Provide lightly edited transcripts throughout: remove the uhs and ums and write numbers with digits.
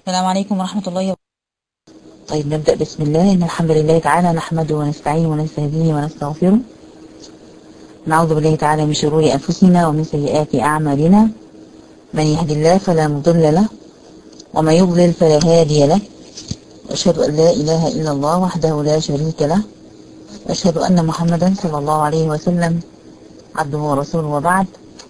السلام عليكم ورحمة الله وبركاته. طيب نبدأ بسم الله. إن الحمد لله تعالى نحمده ونستعينه ونستهديه ونستغفره. نعوذ بالله تعالى من شرور أنفسنا ومن سيئات أعمالنا. من يهد الله فلا مضل له ومن يضلل فلا هادي له. وأشهد أن لا إله إلا الله وحده لا شريك له. وأشهد أن محمدا صلى الله عليه وسلم عبده ورسوله، وبعد،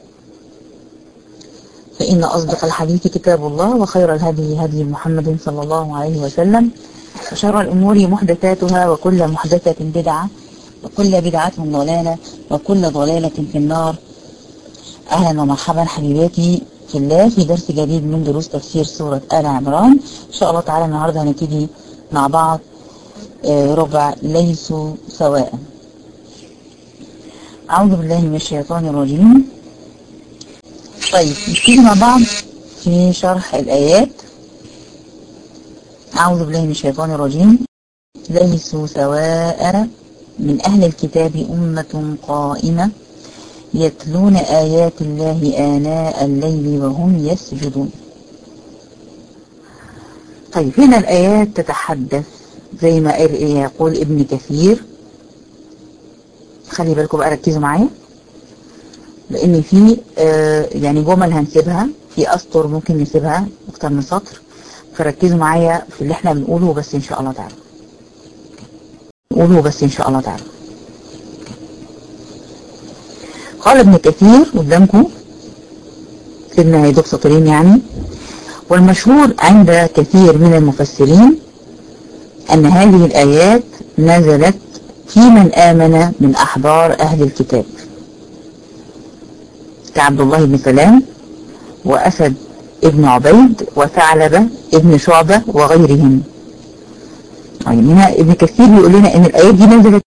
فإن أصدق الحديث كتاب الله، وخير الهدي هدي محمد صلى الله عليه وسلم، وشر الأمور محدثاتها، وكل محدثة بدعة، وكل بدعة ضلالة، وكل ضلالة في النار. أهلا ومرحبا حبيباتي في الله في درس جديد من دروس تفسير سورة آل عمران. إن شاء الله تعالى النهاردة هنبتدي مع بعض ربع ليسوا سواء. أعوذ بالله من الشيطان الرجيم. طيب نبتدي مع بعض في شرح الآيات. أعوذ بالله من الشيطان الرجيم. ليسوا سواء من أهل الكتاب أمة قائمة يتلون آيات الله آناء الليل وهم يسجدون. طيب هنا الآيات تتحدث زي ما يقول ابن كثير. خلي بالكم بقى، ركزوا معايا، لأن في يعني جمل هنسيبها، في أسطر ممكن نسيبها أكتر من سطر، فركزوا معايا في اللي احنا بنقوله بس إن شاء الله تعالى. قال ابن كثير قدامكم، سيبنا هيدوب سطرين يعني. والمشهور عند كثير من المفسرين أن هذه الآيات نزلت في من آمن من أحبار أهل الكتاب كعبد الله بن سلام وأسد ابن عبيد وثعلبة ابن شعبة وغيرهم. يعني هنا ابن كثير بيقول لنا ان الآيات دي نزلت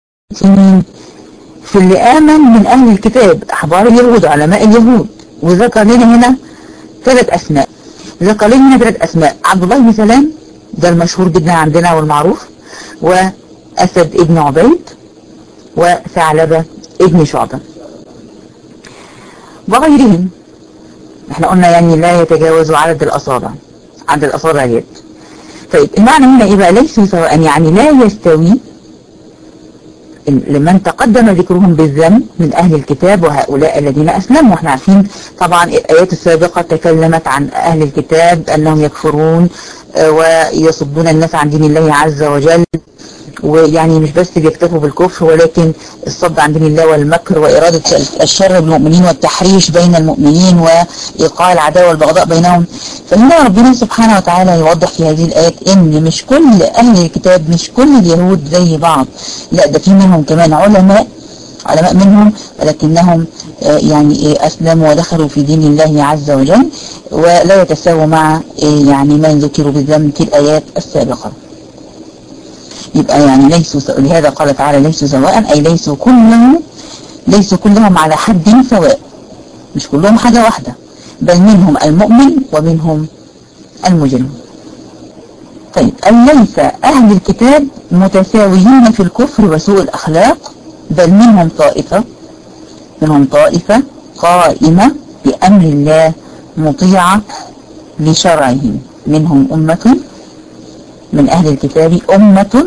في اللي آمن من أهل الكتاب، أحبار اليهود، علماء اليهود. وذكر لنا هنا ثلاث أسماء. عبد الله بن سلام ده المشهور جدا عندنا والمعروف، وأسد ابن عبيد، وثعلبة ابن شعبة وغيرهم. احنا قلنا يعني لا يتجاوز عدد الأصابع اليد. طيب المعنى هنا ايه بقى؟ ليسوا سواء، يعني لا يستوي لمن تقدم ذكرهم بالذم من أهل الكتاب وهؤلاء الذين أسلموا. احنا عارفين طبعا الآيات السابقة تكلمت عن أهل الكتاب أنهم يكفرون ويصدون الناس عن دين الله عز وجل، ويعني مش بس بيكتفوا بالكفر، ولكن الصد عن دين الله والمكر وإرادة الشر بالمؤمنين والتحريش بين المؤمنين وإيقاع العداوة والبغضاء بينهم. فهنا ربنا سبحانه وتعالى يوضح في هذه الآيات إن مش كل أهل الكتاب، مش كل اليهود زي بعض، لا ده في منهم كمان علماء منهم، ولكنهم يعني أسلموا ودخلوا في دين الله عز وجل ولا يتساووا مع يعني من ذكروا بالذنب في الآيات السابقة. يبقى يعني لهذا قال تعالى ليسوا سواء، أي ليسوا كلهم على حد سواء، مش كلهم حاجة واحدة، بل منهم المؤمن ومنهم المجرم. طيب ليس أهل الكتاب متساويين في الكفر وسوء الأخلاق، بل منهم طائفة قائمة بأمر الله مطيعة لشرعه. منهم أمة من أهل الكتاب أمة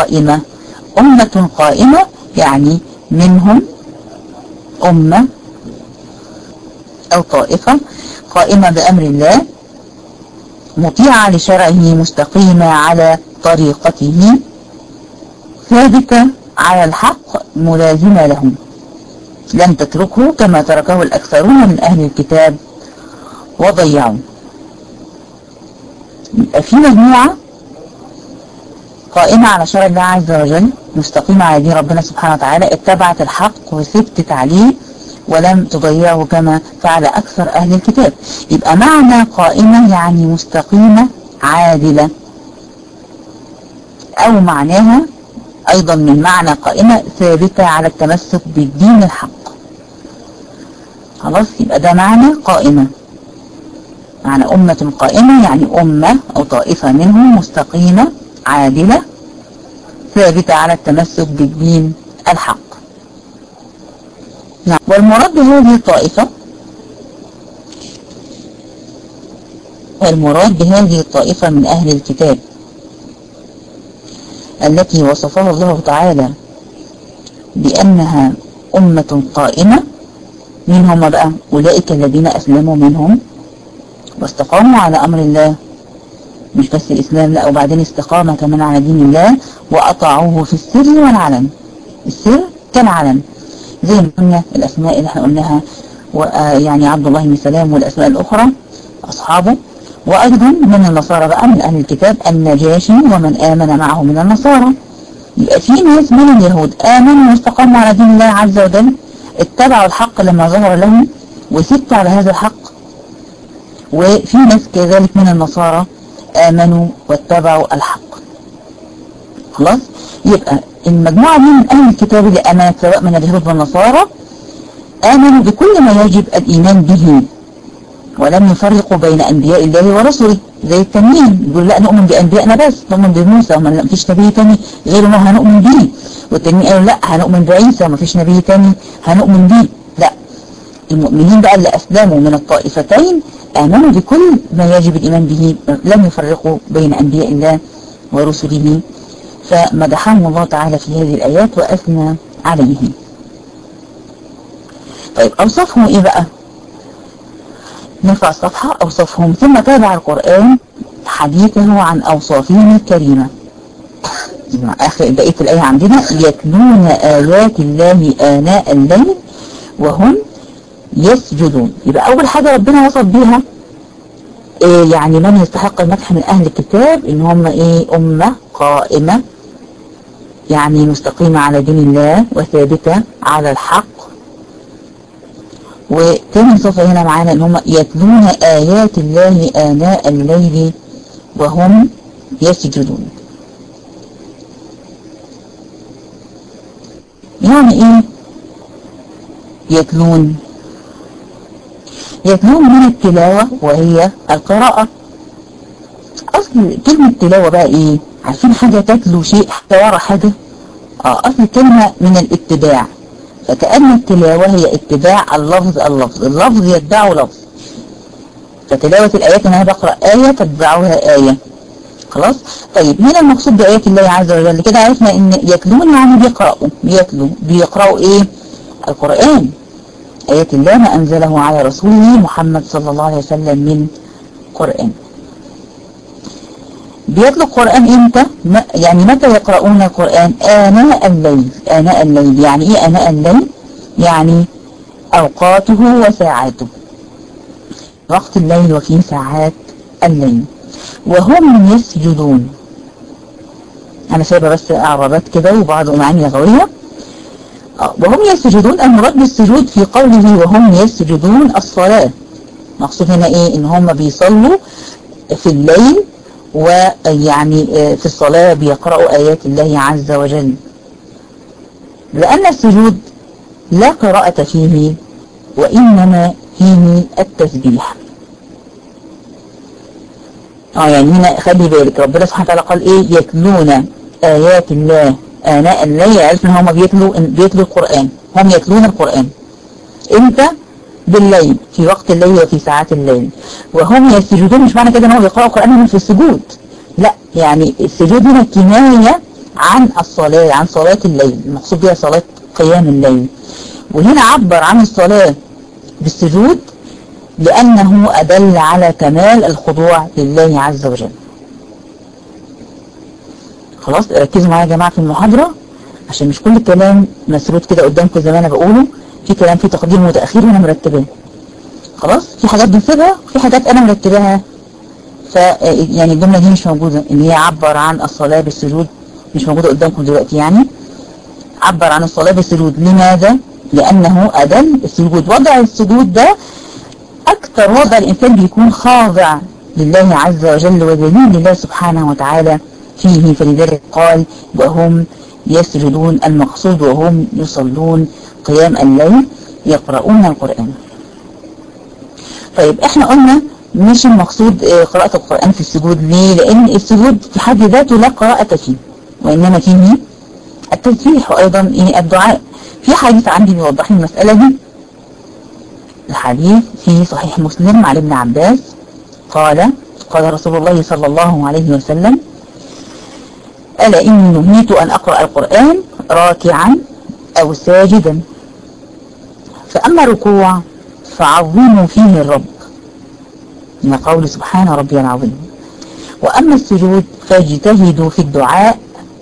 قائمة يعني منهم أمة أو طائفة قائمة بأمر الله مطيعة لشرعه مستقيمة على طريقته ثابتة على الحق ملازمة لهم، لم تتركه كما تركه الأكثرون من أهل الكتاب وضيعوا. يبقى في مجموعة قائمة على شرع الله عز وجل، مستقيمة على دين ربنا سبحانه وتعالى، اتبعت الحق وثبتت عليه ولم تضيعه كما فعل أكثر أهل الكتاب. يبقى معنى قائمة يعني مستقيمة عادلة، أو معناها أيضا من معنى قائمة ثابتة على التمسك بالدين الحق. خلاص، يبقى ده معنى قائمة. معنى أمة قائمة يعني أمة أو طائفة منهم مستقيمة عادلة ثابتة على التمسك بالدين الحق. نعم. والمراد بهذه الطائفة فالمراد بهذه الطائفة من أهل الكتاب التي وصفها الله تعالى بأنها أمة قائمة، من هم بقى؟ أولئك الذين أسلموا منهم واستقاموا على أمر الله، مش بس الإسلام لا، وبعدين استقامة كمان على دين الله، وأطاعوه في السر والعلن، السر كالعلن، زي ما قلنا الأسماء اللي احنا قلناها، يعني عبد الله بن سلام والأسماء الأخرى أصحابه. وأيضا من النصارى بقى من أهل الكتاب النجاشي ومن آمن معه من النصارى. يبقى في ناس من اليهود آمنوا واستقاموا على دين الله عز وجل، اتبعوا الحق لما ظهر لهم وثبتوا على هذا الحق. وفي ناس كذلك من النصارى آمنوا واتبعوا الحق. خلاص؟ يبقى المجموعة دي من أهل الكتاب اللي آمنت سواء من اليهود والنصارى آمنوا بكل ما يجب الإيمان به، ولم يفرقوا بين أنبياء الله ورسله زي التانيين، يقول لا نؤمن بأنبيائنا بس، نؤمن بموسى وما فيش نبي تاني غيره ما هنؤمن به، والتانيين قالوا لا هنؤمن بعيسى وما فيش نبي تاني هنؤمن به. لا، المؤمنين بقى اللي أسلموا من الطائفتين آمنوا بكل ما يجب الإيمان به، لم يفرقوا بين أنبياء الله ورسله، فمدحهم الله تعالى في هذه الآيات وأثنى عليهم. طيب أوصفهم إيه بقى؟ نرفع الصفحة. أوصفهم، ثم تابع القرآن حديثه عن أوصافهم الكريمة. آخر بقية الآية عندنا يتلون آيات الله آناء الليل وهم يسجدون. يبقى أول حاجة ربنا وصف بيها يعني من يستحق المدح من أهل الكتاب إن هم أمة قائمة، يعني مستقيمة على دين الله وثابتة على الحق. وتاني صفة هنا معانا ان هم يتلون آيات الله آناء الليل وهم يسجدون. يعني ايه يتلون؟ يتلون من التلاوة وهي القراءة. اصل كلمة تلاوة بقى ايه؟ عارفين حاجة تتلو شيء حتى ورا حاجة؟ اصل الكلمة من الاتباع، فكأن التلاوة هي اتباع اللفظ، اللفظ يتبعه لفظ. فتلاوة الآيات أنا بقرأ آية تتبعها آية. خلاص؟ طيب هنا المقصود بآيات الله عز وجل كده عرفنا إن يتلون يعني بيقرأوا إيه؟ القرآن، آيات الله ما أنزله على رسوله محمد صلى الله عليه وسلم من قرآن. بيتلو القرآن امتى؟ يعني متى يقرؤون القرآن؟ آناء الليل. آناء الليل يعني ايه آناء الليل؟ يعني أوقاته وساعاته، وقت الليل وفي ساعات الليل. وهم يسجدون. أنا سايبة بس أعرابات كده وبعض معاني لغوية. وهم يسجدون، المراد بالسجود في قوله وهم يسجدون الصلاة. مقصود هنا ايه؟ ان هم بيصلوا في الليل، ويعني في الصلاة بيقرأوا آيات الله عز وجل، لأن السجود لا قراءة فيه وإنما فيه التسبيح. يعني هنا خلي بالك ربنا سبحانه وتعالى قال ايه؟ يتلون آيات الله آناء الليل. عرفنا هم بيتلوا القرآن، هم يتلون القرآن امتى؟ بالليل، في وقت الليل وفي ساعات الليل. وهم يسجدون مش معنى كده ان هم بيقرأوا القرآن في السجود، لا، يعني السجود هنا كناية عن الصلاة، عن صلاة الليل، المقصود بها صلاة قيام الليل. وهنا عبر عن الصلاة بالسجود لأنه أدل على كمال الخضوع لله عز وجل. خلاص ركزوا معايا يا جماعة في المحاضرة عشان مش كل الكلام مسرود كده قدامكم زي ما أنا بقوله، في كلام فيه تقديم وتأخير وأنا مرتباه. خلاص في حاجات بنسيبها وفي حاجات أنا مرتباها. يعني الجملة دي مش موجودة، إن هي عبر عن الصلاة بالسجود، مش موجودة قدامكم دلوقتي. يعني عبر عن الصلاة بالسجود لماذا؟ لأنه أدل السجود، وضع السجود ده أكثر وضع الإنسان بيكون خاضع لله عز وجل وذليل لله سبحانه وتعالى فيه، فلذلك قال وهم يسجدون، المقصود وهم يصلون قيام الليل يقرؤون القرآن. طيب احنا قلنا مش المقصود قراءة القرآن في السجود. ليه؟ لأن السجود في حد ذاته لا قراءة فيه، وإنما فيه التسبيح وأيضا الدعاء. في حديث عندي بيوضح المسألة دي، الحديث في صحيح مسلم عن ابن عباس قال قال رسول الله صلى الله عليه وسلم: ألا إني نهيت أن أقرأ القرآن راكعا أو ساجدا، فأما الركوع فعظموا فيه الرب، من قول سبحان ربي العظيم، وأما السجود فاجتهدوا في الدعاء،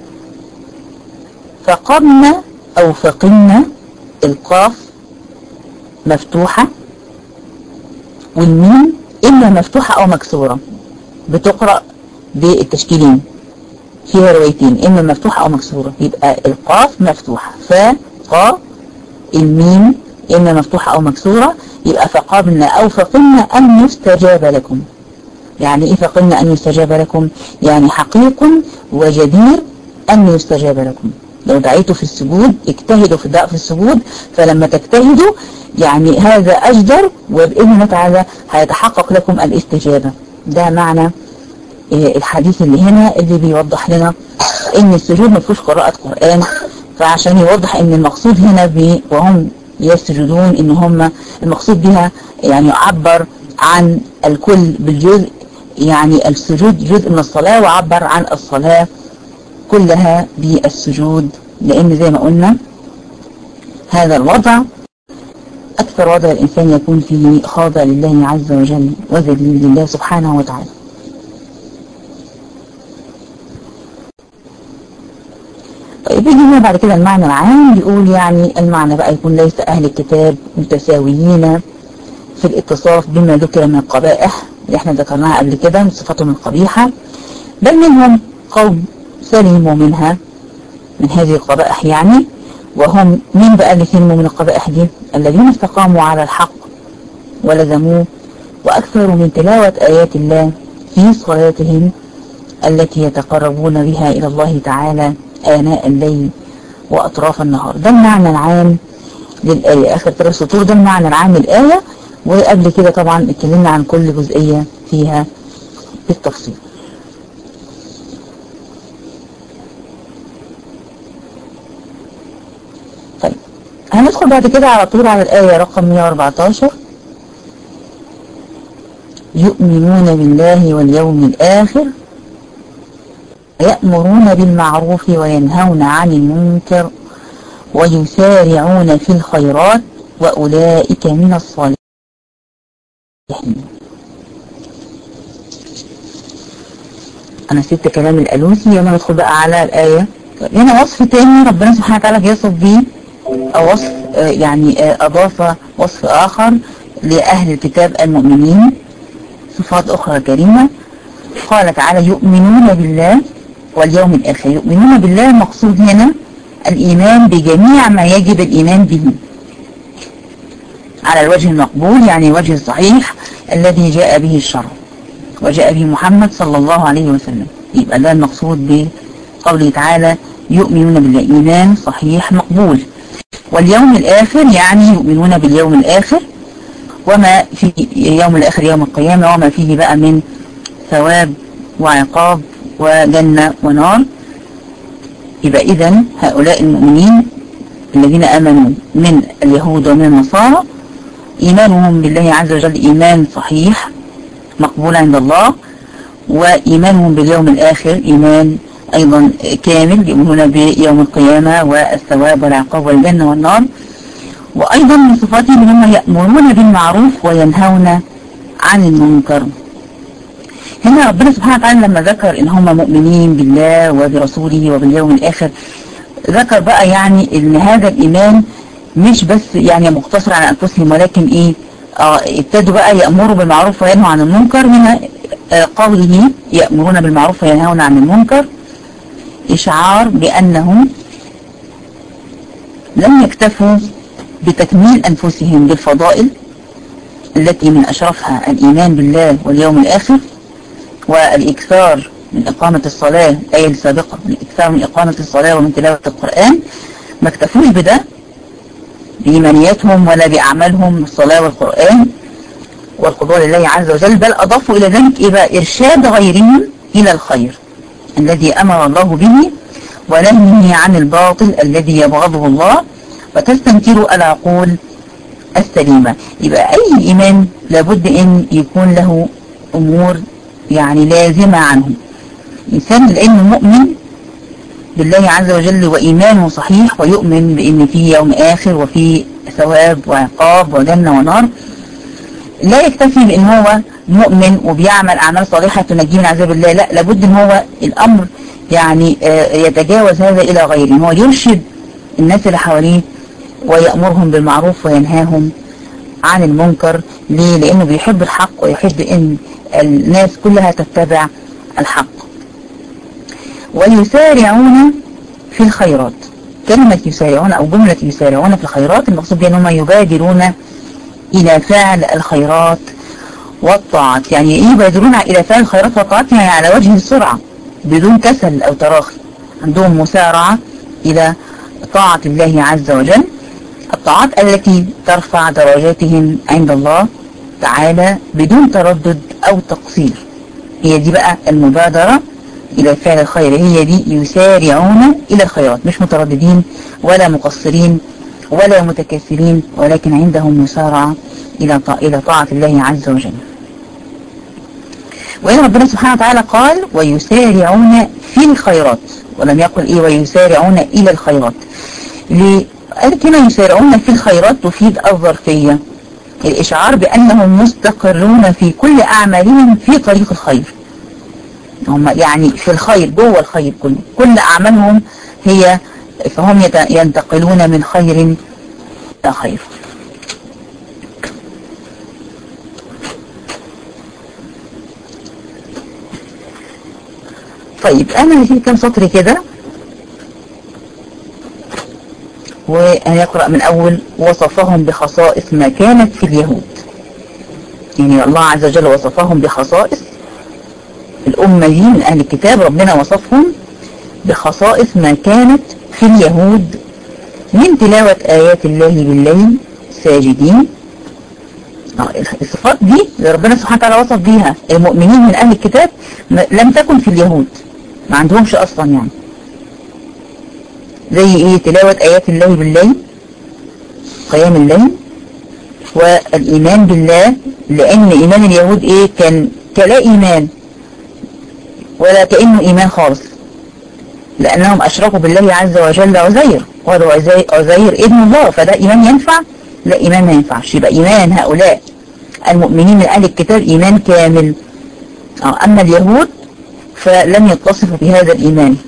فقمن أو فقمن، القاف مفتوحة والميم إما مفتوحة أو مكسورة، بتقرأ بالتشكيلين، فيها روايتين، إما مفتوحة أو مكسورة، يبقى القاف مفتوحة، فقا، الميم إما مفتوحة أو مكسورة، يبقى فقمن أو فقمن أن يستجاب لكم. يعني إيه فقمن أن يستجاب لكم؟ يعني حقيق وجدير أن يستجاب لكم. لو دعيتوا في السجود اجتهدوا في الدعاء في السجود، فلما تجتهدوا يعني هذا أجدر، وبإذن الله تعالى هيتحقق لكم الاستجابة. ده معنى الحديث اللي هنا اللي بيوضح لنا ان السجود ما فيهوش قراءة قرآن، فعشان يوضح ان المقصود هنا وهم يسجدون ان هم المقصود بها يعني يعبر عن الكل بالجزء، يعني السجود جزء من الصلاة، وعبر عن الصلاة كلها بالسجود، لان زي ما قلنا هذا الوضع اكثر وضع الانسان يكون فيه خاضع لله عز وجل وذليل لله سبحانه وتعالى. طيب يجي بعد كده المعنى العام، بيقول يعني المعنى بقى يكون ليس أهل الكتاب متساويين في الاتصاف بما ذكر من القبائح اللي احنا ذكرناها قبل كده من صفاتهم القبيحة، بل منهم قوم سلموا منها، من هذه القبائح يعني. وهم من بقى اللي سلموا من القبائح دي؟ الذين استقاموا على الحق ولزموه، وأكثروا من تلاوة آيات الله في صلاتهم التي يتقربون بها إلى الله تعالى آناء الليل وأطراف النهار. ده المعنى العام للآية، آخر 3 سطور ده المعنى العام للآية، وقبل كده طبعا اتكلمنا عن كل جزئية فيها بالتفصيل. طيب هندخل بعد كده على طول على الآية رقم 114: يؤمنون بالله واليوم الآخر يأمرون بالمعروف وينهون عن المنكر ويسارعون في الخيرات وأولئك من الصالحين. أنا سبت كلام الألوسي، يلا ندخل بقى على الآية. هنا وصف تاني ربنا سبحانه وتعالى بيصف به، أو وصف يعني أضاف وصف آخر لأهل الكتاب المؤمنين، صفات أخرى كريمة. قال تعالى: يؤمنون بالله واليوم الآخر. يؤمنون بالله المقصود هنا الإيمان بجميع ما يجب الإيمان به على الوجه المقبول، يعني الوجه الصحيح الذي جاء به الشرع وجاء به محمد صلى الله عليه وسلم. يبقى ده المقصود بقوله تعالى يؤمنون بالله، إيمان صحيح مقبول. واليوم الآخر يعني يؤمنون باليوم الآخر وما في يوم الآخر يوم القيامة، وما فيه بقى من ثواب وعقاب وجنة ونار. يبقى إذن هؤلاء المؤمنين الذين آمنوا من اليهود ومن النصارى إيمانهم بالله عز وجل إيمان صحيح مقبول عند الله، وإيمانهم باليوم الآخر إيمان أيضا كامل، يؤمنون بيوم القيامة والثواب والعقاب والجنة والنار. وأيضا من صفاتهم هم يأمرون بالمعروف وينهون عن المنكر. هنا ربنا سبحانه وتعالى لما ذكر إن هم مؤمنين بالله وبرسوله وباليوم الآخر، ذكر بقى يعني إن هذا الإيمان مش بس يعني مقتصر على أنفسهم، ولكن ابتدوا بقى يأمروا بالمعروف وينهوا عن المنكر. هنا قوله يأمرون بالمعروف وينهون عن المنكر إشعار بأنهم لم يكتفوا بتكميل أنفسهم بالفضائل التي من أشرفها الإيمان بالله واليوم الآخر والإكثار من إقامة الصلاة، الآية السابقة، الإكثار من إقامة الصلاة ومن تلاوة القرآن. ما اكتفوش بده بإيمانياتهم ولا بأعمالهم الصلاة والقرآن والخضوع لله عز وجل، بل أضافوا إلى ذلك إيه؟ إرشاد غيرهم إلى الخير الذي أمر الله به ونهيه عن الباطل الذي يبغضه الله وتستنكر العقول السليمة. يبقى أي إيمان لابد أن يكون له أمور يعني لازمة عنهم. إنسان لأنه مؤمن بالله عز وجل وإيمانه صحيح ويؤمن بأن في يوم آخر وفي ثواب وعقاب وجنة ونار، لا يكتفي بأن هو مؤمن وبيعمل أعمال صالحة تنجيه من عذاب الله، لا، لابد أن هو الأمر يعني يتجاوز هذا إلى غيره، هو يرشد الناس اللي حواليه ويأمرهم بالمعروف وينهاهم عن المنكر. ليه؟ لأنه بيحب الحق ويحب أن الناس كلها تتبع الحق. ويسارعون في الخيرات، كلمة يسارعون أو جملة يسارعون في الخيرات المقصود بها أنهم يبادرون إلى فعل الخيرات والطاعات. يعني إيه يبادرون إلى فعل الخيرات والطاعات؟ يعني على وجه السرعة بدون كسل أو تراخي، عندهم مسارعة إلى طاعة الله عز وجل، الطاعات التي ترفع درجاتهم عند الله تعالى بدون تردد أو تقصير. هي دي بقى المبادرة إلى فعل الخير، هي دي يسارعون إلى الخيرات، مش مترددين ولا مقصرين ولا متكاسلين، ولكن عندهم مسارعة إلى طاعة الله عز وجل. وإن ربنا سبحانه وتعالى قال ويسارعون في الخيرات، ولم يقل إيه ويسارعون إلى الخيرات. قالت هنا يسارعون في الخيرات تفيد الظرفية، الإشعار بأنهم مستقرون في كل أعمالهم في طريق الخير، هم يعني في الخير جوه الخير كل أعمالهم هي، فهم ينتقلون من خير إلى خير. طيب أنا هشيل كام سطر كده وهنقرأ من أول وصفهم بخصائص ما كانت في اليهود. يعني الله عز وجل وصفهم بخصائص الأمة دي من أهل الكتاب، ربنا وصفهم بخصائص ما كانت في اليهود من تلاوة آيات الله بالليل ساجدين. الصفات دي اللي ربنا سبحانه وتعالى وصف بيها المؤمنين من أهل الكتاب لم تكن في اليهود، ما عندهمش أصلا. يعني زي إيه؟ تلاوة آيات الله بالليل، قيام الليل، والإيمان بالله، لأن إيمان اليهود إيه؟ كان كلا إيمان ولا كأنه إيمان خالص، لأنهم أشركوا بالله عز وجل عزير، قالوا عزير ابن الله، فده إيمان ينفع؟ لا، إيمان ما ينفعش. يبقى إيمان هؤلاء المؤمنين من أهل الكتاب إيمان كامل. أما اليهود فلم يتصفوا بهذا الإيمان.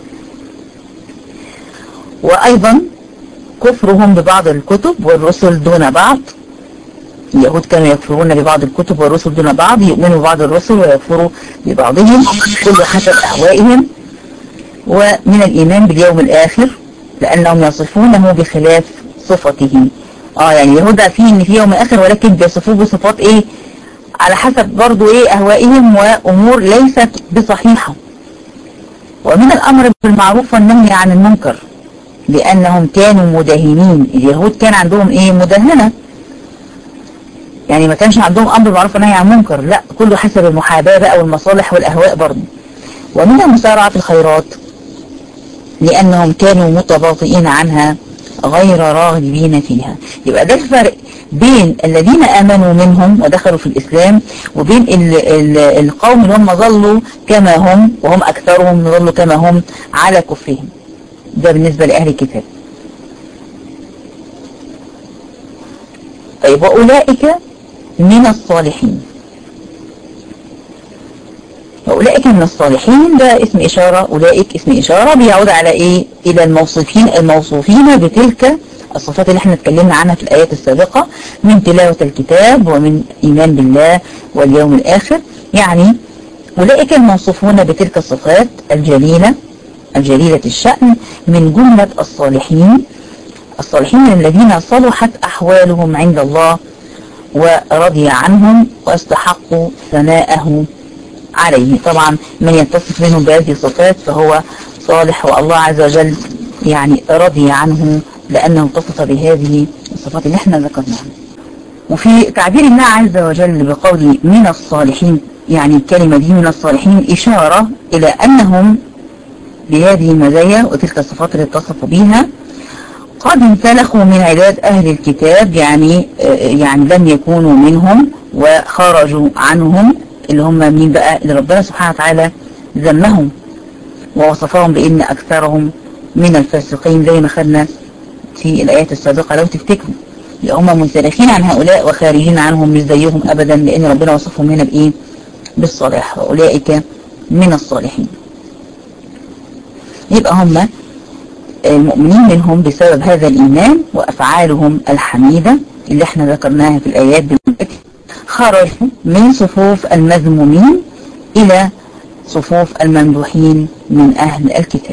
وأيضا كفرهم ببعض الكتب والرسل دون بعض، اليهود كانوا يكفرون ببعض الكتب والرسل دون بعض، يؤمنوا ببعض الرسل ويكفروا ببعضهم كل حسب أهوائهم. ومن الإيمان باليوم الآخر لأنهم يصفونه بخلاف صفته. يعني اليهود عارفين ان في يوم آخر، ولكن بيصفوه بصفات ايه؟ على حسب برضو ايه أهوائهم وأمور ليست بصحيحة. ومن الأمر بالمعروف والنهي عن المنكر، لأنهم كانوا مداهنين. اليهود كان عندهم ايه؟ مداهنة، يعني ما كانش عندهم أمر بالمعروف والنهي عن المنكر، لا، كله حسب المحاباة بقى والمصالح والأهواء برضو. ومن المسارعة في الخيرات لأنهم كانوا متباطئين عنها غير راغبين فيها. يبقى ده الفرق بين الذين آمنوا منهم ودخلوا في الإسلام وبين القوم اللي هم ظلوا كما هم، وهم أكثرهم ظلوا كما هم على كفرهم. ده بالنسبة لأهل الكتاب. طيب وأولئك من الصالحين، وأولئك من الصالحين ده اسم إشارة، أولئك اسم إشارة بيعود على إيه؟ إلى الموصوفين بتلك الصفات اللي احنا اتكلمنا عنها في الآيات السابقة من تلاوة الكتاب ومن إيمان بالله واليوم الآخر. يعني أولئك الموصوفون بتلك الصفات الجليلة الشأن من جملة الصالحين الذين صلحت أحوالهم عند الله ورضي عنهم واستحقوا ثناءه عليه. طبعا من يتصف منهم بهذه الصفات فهو صالح، والله عز وجل يعني رضي عنه لأنه اتصف بهذه الصفات اللي احنا ذكرناها. وفي تعبير الله عز وجل بقول من الصالحين، يعني الكلمة دي من الصالحين إشارة إلى أنهم بهذه المزايا وتلك الصفات اللي اتصفوا بها قد انسلخوا من عداد أهل الكتاب، يعني لم يكونوا منهم وخرجوا عنهم، اللي هم مين بقى؟ اللي ربنا سبحانه وتعالى ذمهم ووصفهم بأن أكثرهم من الفاسقين، زي ما خدنا في الآيات السابقة لو تفتكروا. هم منسلخين عن هؤلاء وخارجين عنهم، مش زيهم أبدا، لأن ربنا وصفهم هنا بإيه؟ بالصلاح، وأولئك من الصالحين. يبقى هم المؤمنين منهم بسبب هذا الإيمان وأفعالهم الحميدة اللي احنا ذكرناها في الآيات دلوقتي، خرجوا من صفوف المذمومين إلى صفوف الممدوحين من أهل الكتاب.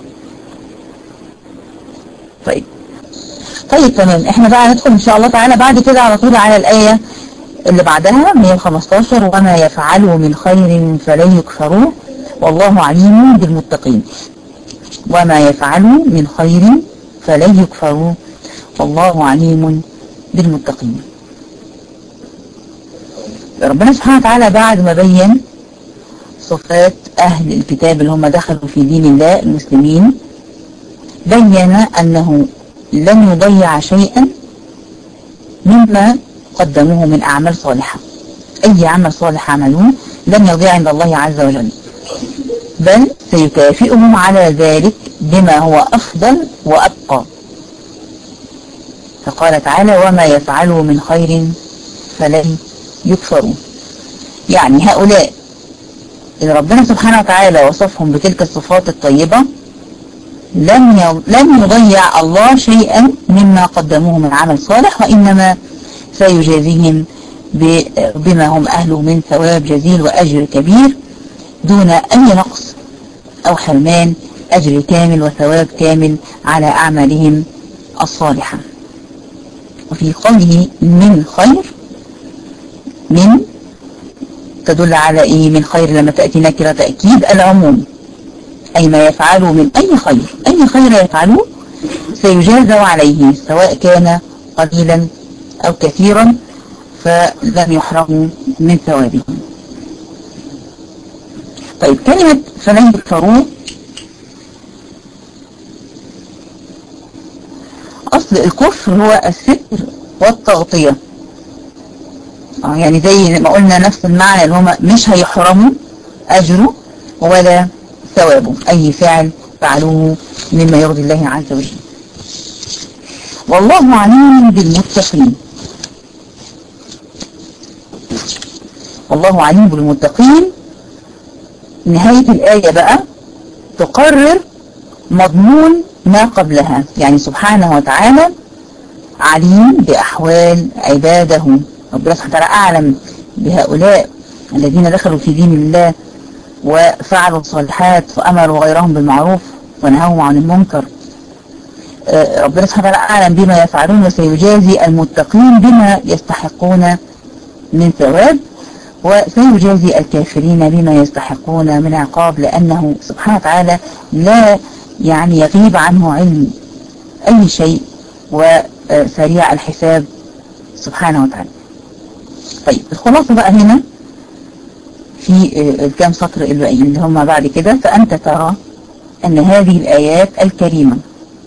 طيب تمام، احنا بقى ندخل إن شاء الله تعالى بعد كده على طول على الآية اللي بعدها 115: وما يفعلوا من خير فلن يكفروه والله عليم بالمتقين. وما يفعلوا من خير فلن يكفروه والله عليم بالمتقين. ربنا سبحانه وتعالى بعد ما بين صفات أهل الكتاب اللي هم دخلوا في دين الله المسلمين، بين أنه لن يضيع شيئا مما قدموه من أعمال صالحة. أي عمل صالح عملوه لن يضيع عند الله عز وجل، بل سيكافئهم على ذلك بما هو أفضل وأبقى. فقال تعالى: وما يفعلوا من خير فلن يكفروا. يعني هؤلاء إن ربنا سبحانه وتعالى وصفهم بتلك الصفات الطيبة لن يضيع الله شيئا مما قدموه من عمل صالح، وإنما سيجازيهم بما هم أهله من ثواب جزيل وأجر كبير دون أي نقص أو حرمان، أجر كامل وثواب كامل على أعمالهم الصالحة. وفي قوله من خير، من تدل على إيه؟ من خير لما تأتي نكرة تأكيد العموم، أي ما يفعلوا من أي خير، أي خير يفعلوه سيجازوا عليه سواء كان قليلا أو كثيرا، فلم يحرموا من ثوابهم. طيب كلمة فلن يكفروه، أصل الكفر هو الستر والتغطية، يعني زي ما قلنا نفس المعنى، اللي هم مش هيحرموا أجره ولا ثوابه أي فعل فعلوه مما يرضي الله عز وجل. والله عليم بالمتقين. والله عليم بالمتقين. نهاية الآية بقى تقرر مضمون ما قبلها، يعني سبحانه وتعالى عليم بأحوال عباده. ربنا سبحانه وتعالى أعلم بهؤلاء الذين دخلوا في دين الله وفعلوا الصالحات وأمروا غيرهم بالمعروف ونهاهم عن المنكر. ربنا سبحانه وتعالى أعلم بما يفعلون، وسيجازي المتقين بما يستحقون من ثواب، وسيجازي الكافرين بما يستحقون من عقاب، لأنه سبحانه وتعالى لا يعني يغيب عنه علم أي شيء، وسريع الحساب سبحانه وتعالى. طيب الخلاصة بقى هنا في الكام سطر الباقيين اللي هم بعد كده: فأنت ترى أن هذه الآيات الكريمة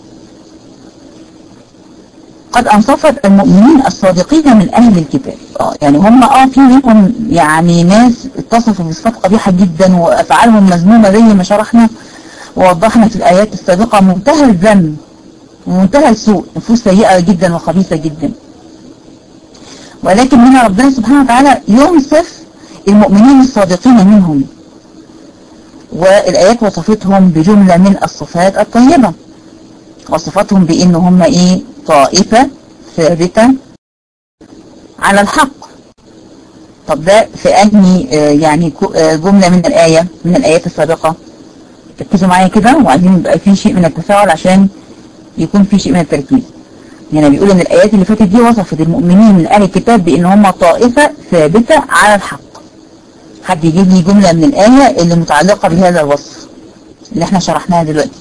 قد أنصفت المؤمنين الصادقين من أهل الكتاب. يعني هم في منهم يعني ناس اتصفوا بصفات قبيحة جدا وأفعالهم مذمومة، زي ما شرحنا ووضحنا في الآيات السابقة، منتهى الذم ومنتهى السوء، نفوس سيئة جدا وخبيثة جدا. ولكن هنا ربنا سبحانه وتعالى ينصف المؤمنين الصادقين منهم، والآيات وصفتهم بجملة من الصفات الطيبة، وصفتهم بأن هم طائفة ثابتة على الحق. طب ده في أنهي يعني جملة من الآية من الآيات السابقة؟ ركزوا معايا كده، وعايزين يبقى في شيء من التفاعل عشان يكون في شيء من التركيز. يعني بيقول ان الآيات اللي فاتت دي وصفت المؤمنين من أهل الكتاب بأن هم طائفة ثابتة على الحق. حد يجيب لي جملة من الآية اللي متعلقة بهذا الوصف اللي احنا شرحناها دلوقتي.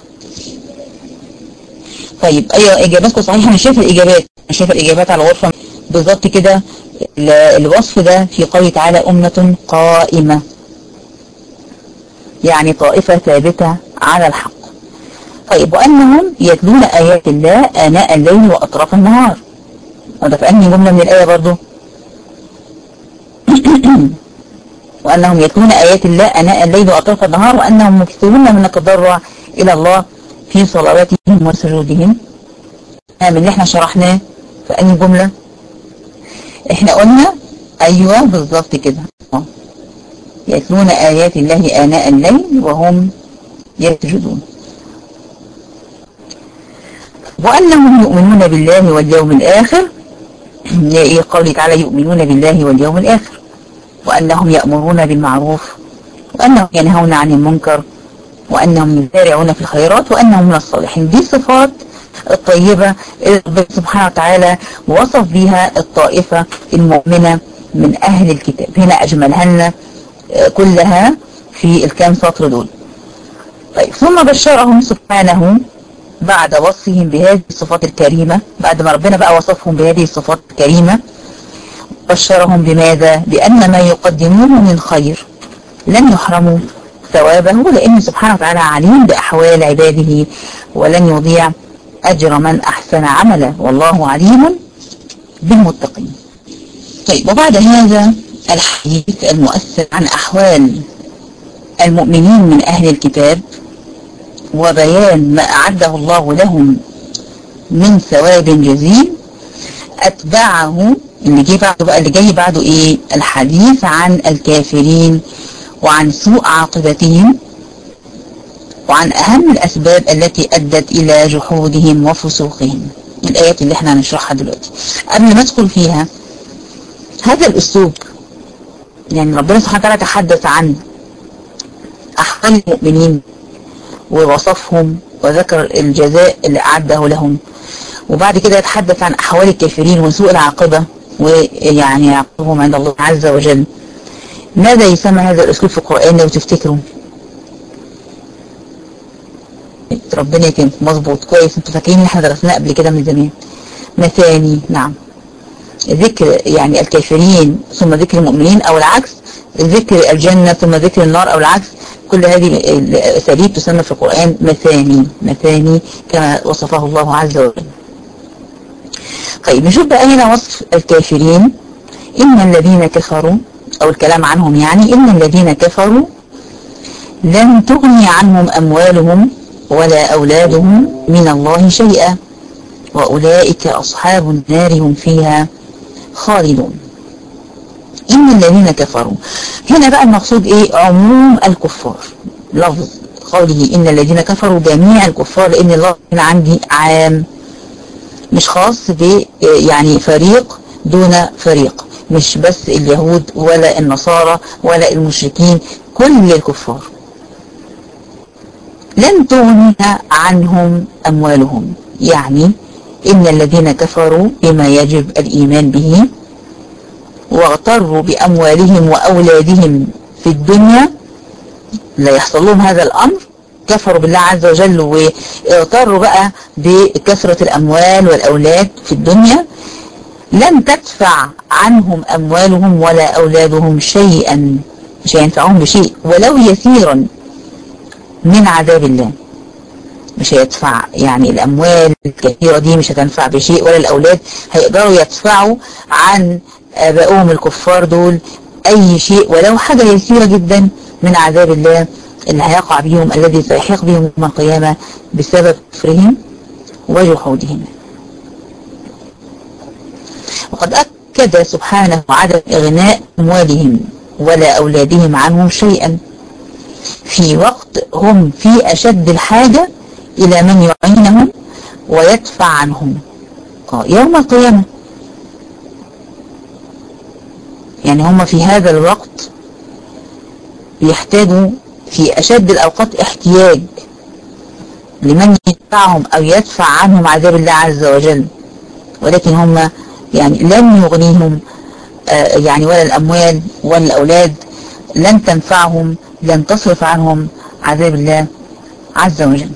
طيب ايوه اجاباتكم صحيحة، انا شايف الإجابات على غرفة بالظبط كده. الوصف ده في قوله تعالى أمة قائمة، يعني طائفة ثابتة على الحق. طيب وأنهم يتلون آيات الله آناء الليل وأطراف النهار، وده في أنهي جملة من الآية برضو؟ وأنهم يتلون آيات الله آناء الليل وأطراف النهار وأنهم مكثرون من التضرع إلى الله في صلواتهم وسجودهم. من اللي احنا شرحناه في أي جملة احنا قلنا أيوة بالظبط كده، يتلون آيات الله آناء الليل وهم يسجدون. وأنهم يؤمنون بالله واليوم الآخر، قوله تعالى يؤمنون بالله واليوم الآخر، وأنهم يأمرون بالمعروف وأنهم ينهون عن المنكر وأنهم يسارعون في الخيرات وأنهم من الصالحين. دي الصفات الطيبة اللي ربنا سبحانه وتعالى وصف بها الطائفة المؤمنة من أهل الكتاب. هنا أجملها لنا كلها في الكام سطر دول. طيب ثم بشرهم سبحانه بعد وصفهم بهذه الصفات الكريمة، بعد ما ربنا بقى وصفهم بهذه الصفات الكريمة، بشرهم بماذا؟ بأن ما يقدموه من خير لن يحرموا ثوابه، لأن سبحانه وتعالى عليم بأحوال عباده ولن يضيع أجر من أحسن عملا والله عليم بالمتقين. طيب وبعد هذا الحديث المؤثر عن أحوال المؤمنين من أهل الكتاب وبيان ما أعده الله لهم من ثواب جزيل، أتبعه اللي جاي بعده إيه؟ الحديث عن الكافرين وعن سوء عاقبتهم وعن أهم الأسباب التي أدت إلى جحودهم وفسوقهم. الآيات اللي احنا هنشرحها دلوقتي. قبل ما ادخل فيها هذا الأسلوب، يعني ربنا سبحانه وتعالى تحدث عن أحوال المؤمنين ووصفهم وذكر الجزاء اللي أعده لهم، وبعد كده يتحدث عن أحوال الكافرين وسوء العاقبة ويعني عقبهم عند الله عز وجل. ماذا يسمى هذا الأسلوب في القرآن لو تفتكروا؟ ربنا يكرمك، مظبوط كويس، انتوا فاكرين ان احنا درسناه قبل كده من زمان. مثاني، نعم، ذكر يعني الكافرين ثم ذكر المؤمنين او العكس، ذكر الجنة ثم ذكر النار او العكس، كل هذه الاساليب تسمى في القرآن مثاني كما وصفه الله عز وجل. طيب نشوف بقى هنا وصف الكافرين. إن الذين كفروا، أو الكلام عنهم يعني، إن الذين كفروا لن تغني عنهم أموالهم ولا أولادهم من الله شيئا وأولئك أصحاب النار هم فيها خالدون. إن الذين كفروا، هنا بقى المقصود إيه؟ عموم الكفار. لفظ قوله إن الذين كفروا جميع الكفار، لأن الله هنا عندي عام مش خاص ب يعني فريق دون فريق، مش بس اليهود ولا النصارى ولا المشركين، كل الكفار. لن تغني عنهم أموالهم، يعني إن الذين كفروا بما يجب الإيمان به واغتروا بأموالهم وأولادهم في الدنيا، لا يحصل لهم هذا الأمر، كفروا بالله عز وجل واغتروا بقى بكثرة الأموال والأولاد في الدنيا، لن تدفع عنهم أموالهم ولا أولادهم شيئا، مش هينفعهم بشيء ولو يسيرا من عذاب الله. مش هيدفع، يعني الأموال الكثيرة دي مش هتنفع بشيء، ولا الأولاد هيقدروا يدفعوا عن آبائهم الكفار دول أي شيء ولو حاجة يسيرة جدا من عذاب الله اللي هيقع بهم، الذي سيحيق بهم يوم القيامة بسبب كفرهم وجحودهم. وقد أكد سبحانه عدم إغناء أموالهم ولا أولادهم عنهم شيئا في وقت هم في أشد الحاجة إلى من يعينهم ويدفع عنهم يوم القيامة. يعني هم في هذا الوقت يحتاجوا في أشد الأوقات احتياج لمن يدفعهم أو يدفع عنهم عذاب الله عز وجل، ولكن هم يعني لن يغنيهم يعني ولا الأموال ولا الأولاد لن تنفعهم، لن تصرف عنهم عذاب الله عز وجل.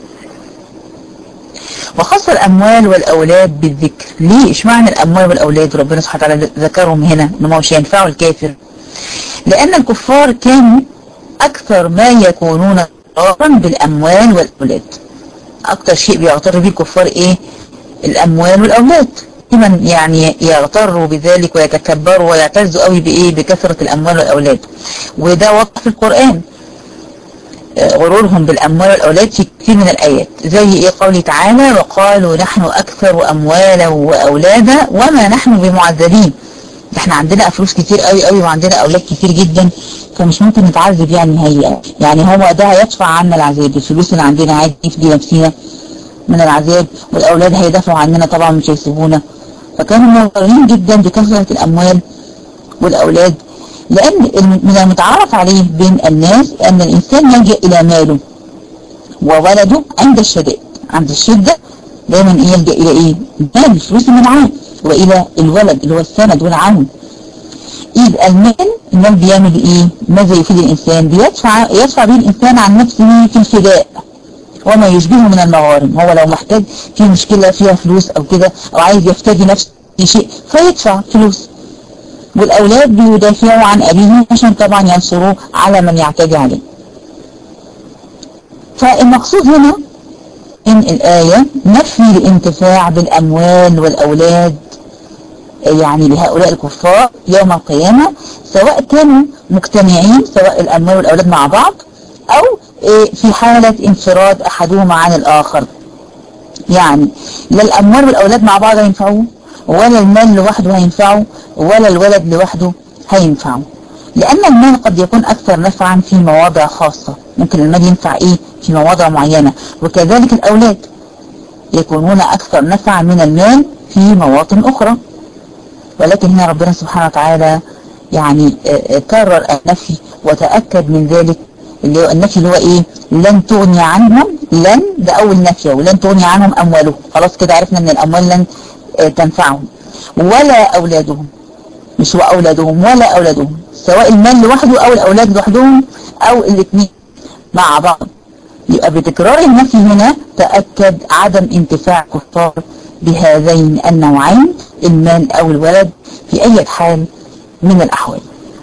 وخاصة الأموال والأولاد بالذكر. ليه؟ إيش معنى الأموال والأولاد ربنا سبحانه وتعالى ذكرهم هنا إنهم مش ينفعوا الكافر؟ لأن الكفار كانوا أكثر ما يكونون ضررا بالأموال والأولاد. أكثر شيء بيعترف به الكفار إيه؟ الأموال والأولاد. من يعني يغتروا بذلك ويتكبروا ويعتزوا قوي بايه بكثرة الاموال والاولاد، وده واضح في القرآن. غرورهم بالاموال والاولاد في كثير من الايات، زي ايه قوله تعالى وقالوا نحن اكثر اموالا واولادا وما نحن بمعذبين. احنا عندنا فلوس كتير قوي قوي وعندنا اولاد كتير جدا، فمش ممكن نتعذب يعني هو ده هيدفع عنا العذاب. الفلوس اللي عندنا عادي نفدي نفسينا من العذاب، والاولاد هيدافعوا عننا طبعا مش هيسيبونا. فكانوا مغرورين جدا بكثرة الاموال والاولاد، لان من المتعارف عليه بين الناس ان الانسان يلجأ الى ماله وولده عند الشدائد، عند الشدة دايما يلجأ الى ايه؟ مال، الفلوس اللي معاه، والى الولد اللي هو السند والعون. إذ المال بيعمل ايه؟ ماذا يفيد الانسان؟ يدفع به الانسان عن نفسه في الفداء وما يشبهه من المغارم. هو لو محتاج في مشكلة فيها فلوس او كده او عايز يفتدي نفسه في شيء فيدفع فلوس، والاولاد بيدافعوا عن ابيهم عشان طبعا ينصروه على من يعتدي عليه. فالمقصود هنا ان الآية نفي الانتفاع بالاموال والاولاد يعني لهؤلاء الكفار يوم القيامة، سواء كانوا مجتمعين، سواء الاموال والاولاد مع بعض او في حالة انفراد احدهما عن الاخر. يعني لا الاموال والاولاد مع بعض هينفعوه، ولا المال لوحده هينفعه، ولا الولد لوحده هينفعه، لان المال قد يكون اكثر نفعا في مواضع خاصة. ممكن المال ينفع في مواضع معينة، وكذلك الاولاد يكونون اكثر نفعا من المال في مواطن اخرى. ولكن هنا ربنا سبحانه وتعالى يعني كرر النفي وتأكد من ذلك، اللي هو النفي اللي هو ايه؟ لن تغني عنهم، لن ده اول نفي، ولن تغني عنهم اموالهم. خلاص كده عرفنا ان الاموال لن تنفعهم، ولا اولادهم، مش واولادهم ولا اولادهم، سواء المال لوحده او الاولاد لوحدهم او الاثنين مع بعض. يبقى بتكرار النفي هنا تأكد عدم انتفاع الكفار بهذين النوعين، المال او الولد، في اي حال من الاحوال.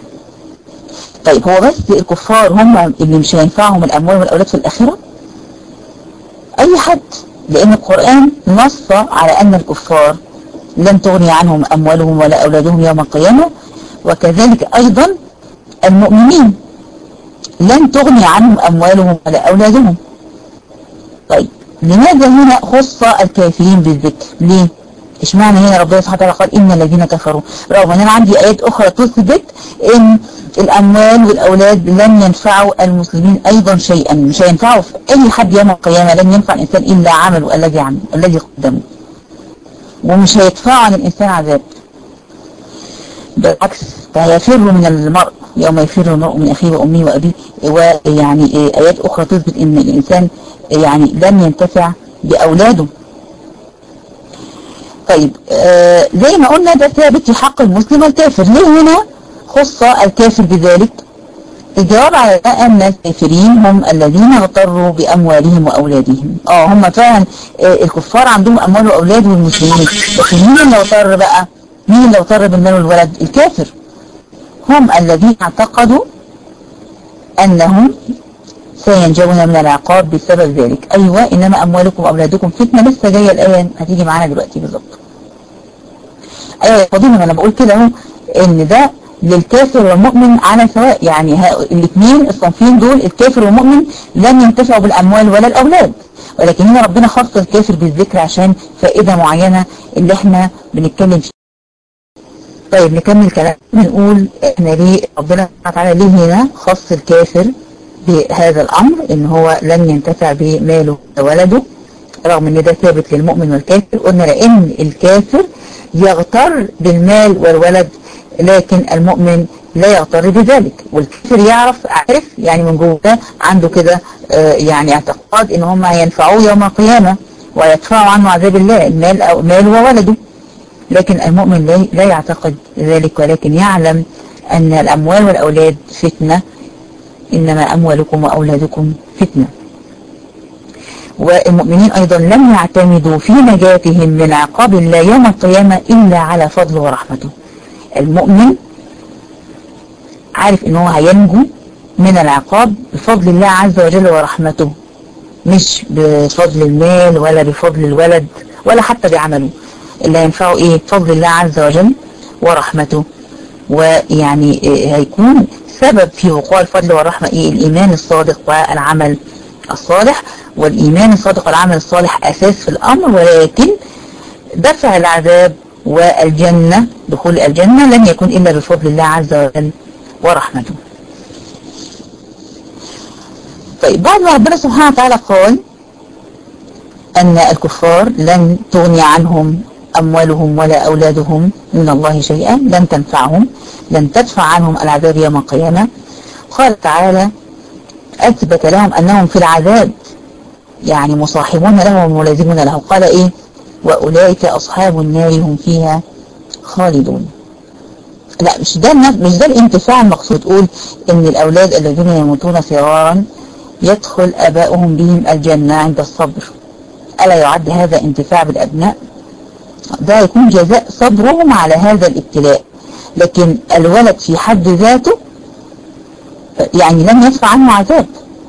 طيب هو بس الكفار هم اللي مش هينفعهم الاموال والاولاد في الاخرة؟ اي حد، لان القرآن نص على ان الكفار لن تغني عنهم اموالهم ولا اولادهم يوم القيامة، وكذلك ايضا المؤمنين لن تغني عنهم اموالهم ولا اولادهم. طيب لماذا هنا خص الكافرين بالذكر؟ ليه؟ اشمعنى هنا ربنا سبحانه وتعالى قال ان الذين كفروا، رغم ان انا عندي ايات اخرى تثبت ان الاموال والاولاد لن ينفعوا المسلمين ايضا شيئا، مش هينفعوا في اي حد يوم القيامة، لن ينفع الانسان الا عمله الذي قدمه، ومش هيدفعوا عن الانسان عذاب، بالعكس فهيفر من المرء يوم يفر المرء من اخيه وامه وابيه. ويعني ايات اخرى تثبت ان الانسان يعني لن ينتفع باولاده. طيب زي ما قلنا ده ثابت في حق المسلم والكافر. ليه هنا خص الكافر بذلك؟ الجواب على ان الكافرين هم الذين اغتروا باموالهم واولادهم. هم فعلا الكفار عندهم اموال واولاد والمسلمين، لكن مين اللي اغتر بقى؟ مين اللي اغتر بالمال والولد؟ الكافر. هم الذين اعتقدوا انهم سينجون من العقاب بسبب ذلك. ايوه انما اموالكم واولادكم فتنه، لسه جايه الايه هتيجي معانا دلوقتي بالظبط. ايوه يا فاضل، انا بقول كده اهو ان ده للكافر والمؤمن على سواء، يعني الاثنين الصنفين دول الكافر والمؤمن لن ينتفعوا بالاموال ولا الاولاد، ولكن هنا ربنا خص الكافر بالذكر عشان فائده معينه اللي احنا بنتكلم فيها. طيب نكمل كلام، بنقول احنا ليه ربنا سبحانه وتعالى ليه هنا خص الكافر بهذا الامر ان هو لن ينتفع بماله وولده، رغم ان ده ثابت للمؤمن والكافر. قلنا لان الكافر يغتر بالمال والولد، لكن المؤمن لا يغتر بذلك. والكافر عارف يعني من جوه عنده كده يعني اعتقاد ان هم هينفعوه يوم القيامة ويدفعوا عنه عذاب الله، المال او مال وولده. لكن المؤمن لا يعتقد ذلك، ولكن يعلم ان الاموال والاولاد فتنة، انما اموالكم واولادكم فتنة. والمؤمنين ايضا لم يعتمدوا في نجاتهم من عقاب الله يوم القيامة الا على فضله ورحمته. المؤمن عارف ان هو هينجو من العقاب بفضل الله عز وجل ورحمته، مش بفضل المال ولا بفضل الولد ولا حتى بعمله. اللي هينفعه ايه؟ فضل الله عز وجل ورحمته. ويعني هيكون سبب في وقوع الفضل والرحمة ايه؟ الإيمان الصادق والعمل الصالح. والإيمان الصادق والعمل الصالح أساس في الأمر، ولكن دفع العذاب والجنة، دخول الجنة، لن يكون إلا بفضل الله عز وجل ورحمته. طيب بعد ما ربنا سبحانه وتعالى قال أن الكفار لن تغني عنهم أموالهم ولا أولادهم من الله شيئا، لن تنفعهم، لن تدفع عنهم العذاب يوم القيامة، قال تعالى أثبت لهم أنهم في العذاب يعني مصاحبون له وملازمون له. قال إيه؟ وأولئك أصحاب النار هم فيها خالدون. لا، مش ده الانتفاع المقصود. تقول إن الأولاد الذين يموتون صغارا يدخل آباؤهم بهم الجنة عند الصبر، ألا يعد هذا انتفاع بالأبناء؟ ده يكون جزاء صبرهم على هذا الابتلاء. لكن الولد في حد ذاته يعني لم يدفع عنه عذاب،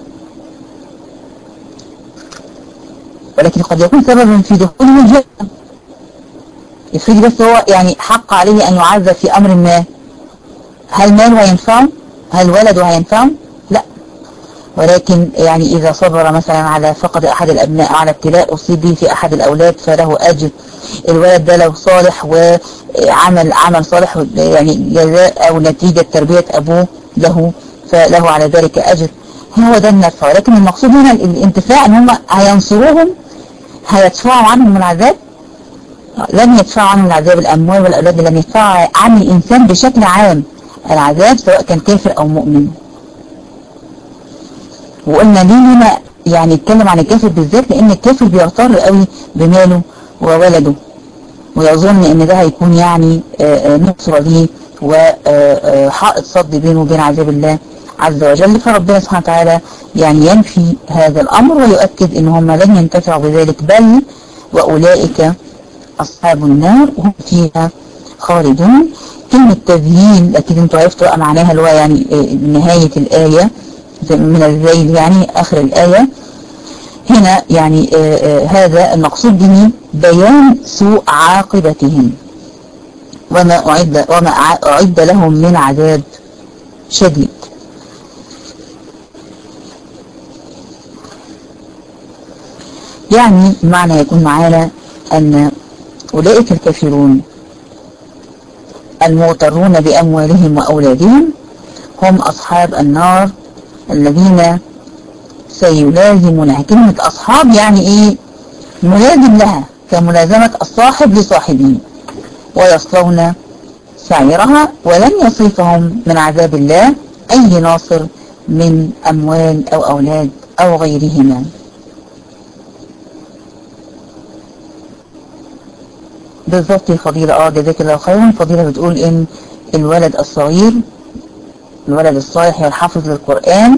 ولكن قد يكون سببا في دخوله الجنة. يفرض بس هو يعني حق عليه أن يعذب في أمر ما، هل ماله هينفعه؟ هل ولده هينفعه؟ لا. ولكن يعني إذا صبر مثلا على فقد أحد الأبناء على ابتلاء أصيب به في أحد الأولاد فله أجر. الولد ده لو صالح وعمل عمل صالح يعني جزاء أو نتيجة تربية أبوه له، فله على ذلك أجر. هو ده النفع. ولكن المقصود هنا الانتفاع ان هم هينصروهم، هيدفعوا عنهم العذاب. لن يدفعوا عنهم العذاب الأموال والأولاد، لن يدفعوا عن الإنسان بشكل عام العذاب سواء كان كافر أو مؤمن. وقلنا ليه هنا يعني اتكلم عن الكافر بالذات؟ لأن الكافر بيغتر قوي بماله وولده، ويظن ان ده هيكون يعني نصرة ليه وحائط صد بينه وبين عذاب الله عز وجل. فربنا سبحانه وتعالى يعني ينفي هذا الأمر ويؤكد ان هم لن ينتفعوا بذلك، بل وأولئك أصحاب النار هم فيها خالدون. كلمة تذييل أكيد انتوا عرفتوا بقى معناها، اللي هو يعني نهاية الآية من الذيل، يعني آخر الآية. هنا يعني هذا المقصود به بيان سوء عاقبتهم وما أعد لهم من عذاب شديد. يعني المعنى يكون معانا أن أولئك الكافرون المغترون بأموالهم وأولادهم هم أصحاب النار الذين سيلازمونها. كلمة أصحاب يعني إيه؟ ملازم لها كملازمة الصاحب لصاحبه، ويصلون سعيرها، ولن يصيفهم من عذاب الله أي ناصر من أموال أو أولاد أو غيرهما. بالضبط الفضيلة جزاك الله خيرا. الفضيلة بتقول إن الولد الصغير، الولد الصالح والحافظ للقرآن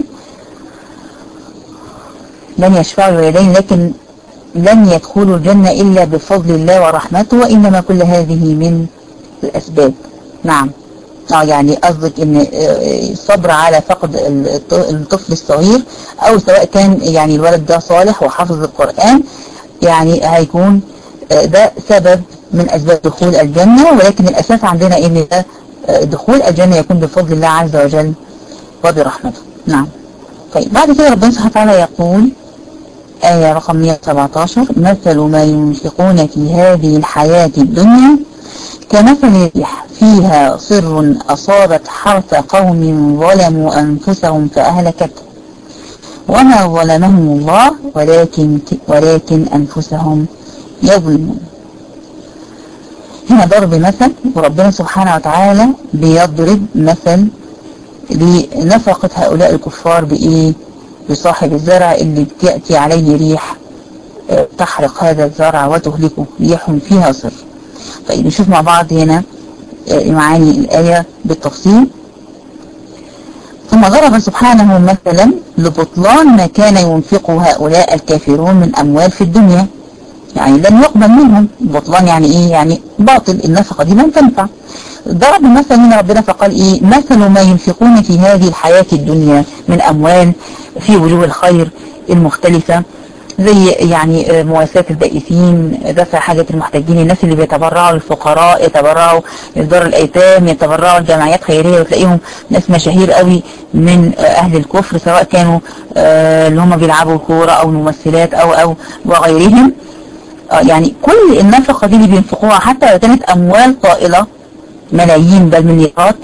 لن يشفعوا الوالدين، لكن لن يدخلوا الجنة إلا بفضل الله ورحمته، وإنما كل هذه من الأسباب. نعم. يعني قصدك إن الصبر على فقد الطفل الصغير، أو سواء كان يعني الولد ده صالح وحافظ القرآن، يعني هيكون ده سبب من أسباب دخول الجنة. ولكن الأساس عندنا إن ده دخول الجنة يكون بفضل الله عز وجل وبرحمته. نعم. طيب بعد كده ربنا سبحانه وتعالى يقول آية رقم 117: مثل ما ينفقون في هذه الحياة الدنيا كمثل ريح فيها صر أصابت حرث قوم ظلموا أنفسهم فأهلكته وما ظلمهم الله ولكن أنفسهم يظلمون. هنا ضرب مثل، وربنا سبحانه وتعالى بيضرب مثل لنفقة هؤلاء الكفار بإيه؟ بصاحب الزرع اللي بتأتي عليه ريح تحرق هذا الزرع وتهلكه، ريح فيها صر. طيب نشوف مع بعض هنا معاني الآية بالتفصيل. ثم ضرب سبحانه مثلا لبطلان ما كان ينفقه هؤلاء الكافرون من أموال في الدنيا، يعني لن يقبل منهم. بطلان يعني إيه؟ يعني باطل، النفقة دي لن تنفع. ضرب المثل هنا ربنا فقال إيه؟ مثل ما ينفقون في هذه الحياة الدنيا من أموال في وجوه الخير المختلفة، زي يعني مواساة البائسين، دفع حاجة المحتاجين، الناس اللي بيتبرعوا للفقراء، يتبرعوا لدار الأيتام، يتبرعوا لجمعيات خيرية، وتلاقيهم ناس مشاهير قوي من أهل الكفر، سواء كانوا اللي هم بيلعبوا كورة أو ممثلات أو وغيرهم. يعني كل النفقة دي اللي بينفقوها حتى لو كانت أموال طائلة ملايين بل مليارات،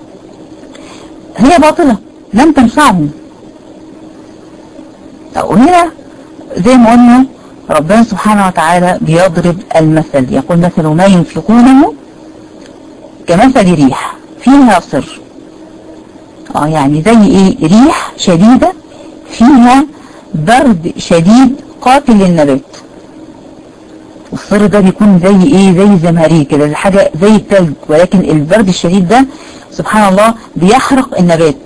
هي باطلة لن تنفعهم. وهنا زي ما قلنا ربنا سبحانه وتعالى بيضرب المثل، يقول مثل ما ينفقونه كمثل ريح فيها صر. يعني زي ايه؟ ريح شديدة فيها برد شديد قاتل للنبات. والصر ده بيكون زي ايه؟ زي زمهرير كده، حاجة زي التلج، ولكن البرد الشديد ده سبحان الله بيحرق النبات،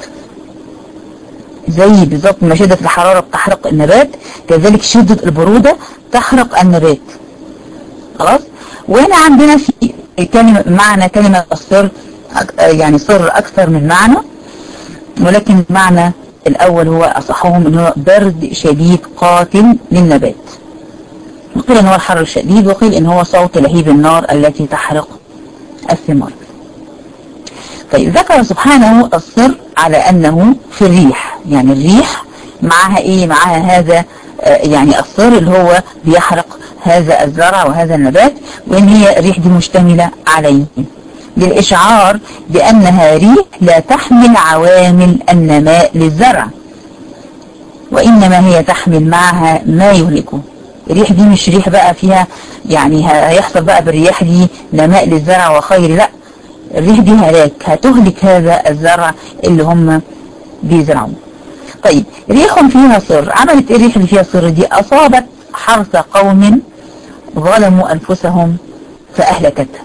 زي بالظبط ما شدة الحرارة بتحرق النبات، كذلك شدة البرودة تحرق النبات. خلاص. وهنا عندنا في معنى كلمة الصر، يعني صر أكثر من معنى، ولكن المعنى الأول هو أصحهم، إن هو برد شديد قاتل للنبات. وقيل إن هو الحر الشديد، وقيل إن هو صوت لهيب النار التي تحرق الثمار. طيب ذكر سبحانه الصر على أنه في الريح، يعني الريح معها إيه؟ معها هذا يعني الصر اللي هو بيحرق هذا الزرع وهذا النبات، وإن هي الريح دي مشتملة عليه للإشعار بأنها ريح لا تحمل عوامل النماء للزرع، وإنما هي تحمل معها ما يهلكه. الريح دي مش ريح بقى فيها يعني هيحصل بقى بالرياح دي نماء للزرع وخير، لا، الريح دي هلاك، هتهلك هذا الزرع اللي هم بيزرعوه. طيب ريح فيها صر، عملت ايه الريح اللي فيها صر دي؟ أصابت حرث قوم ظلموا أنفسهم فأهلكتها.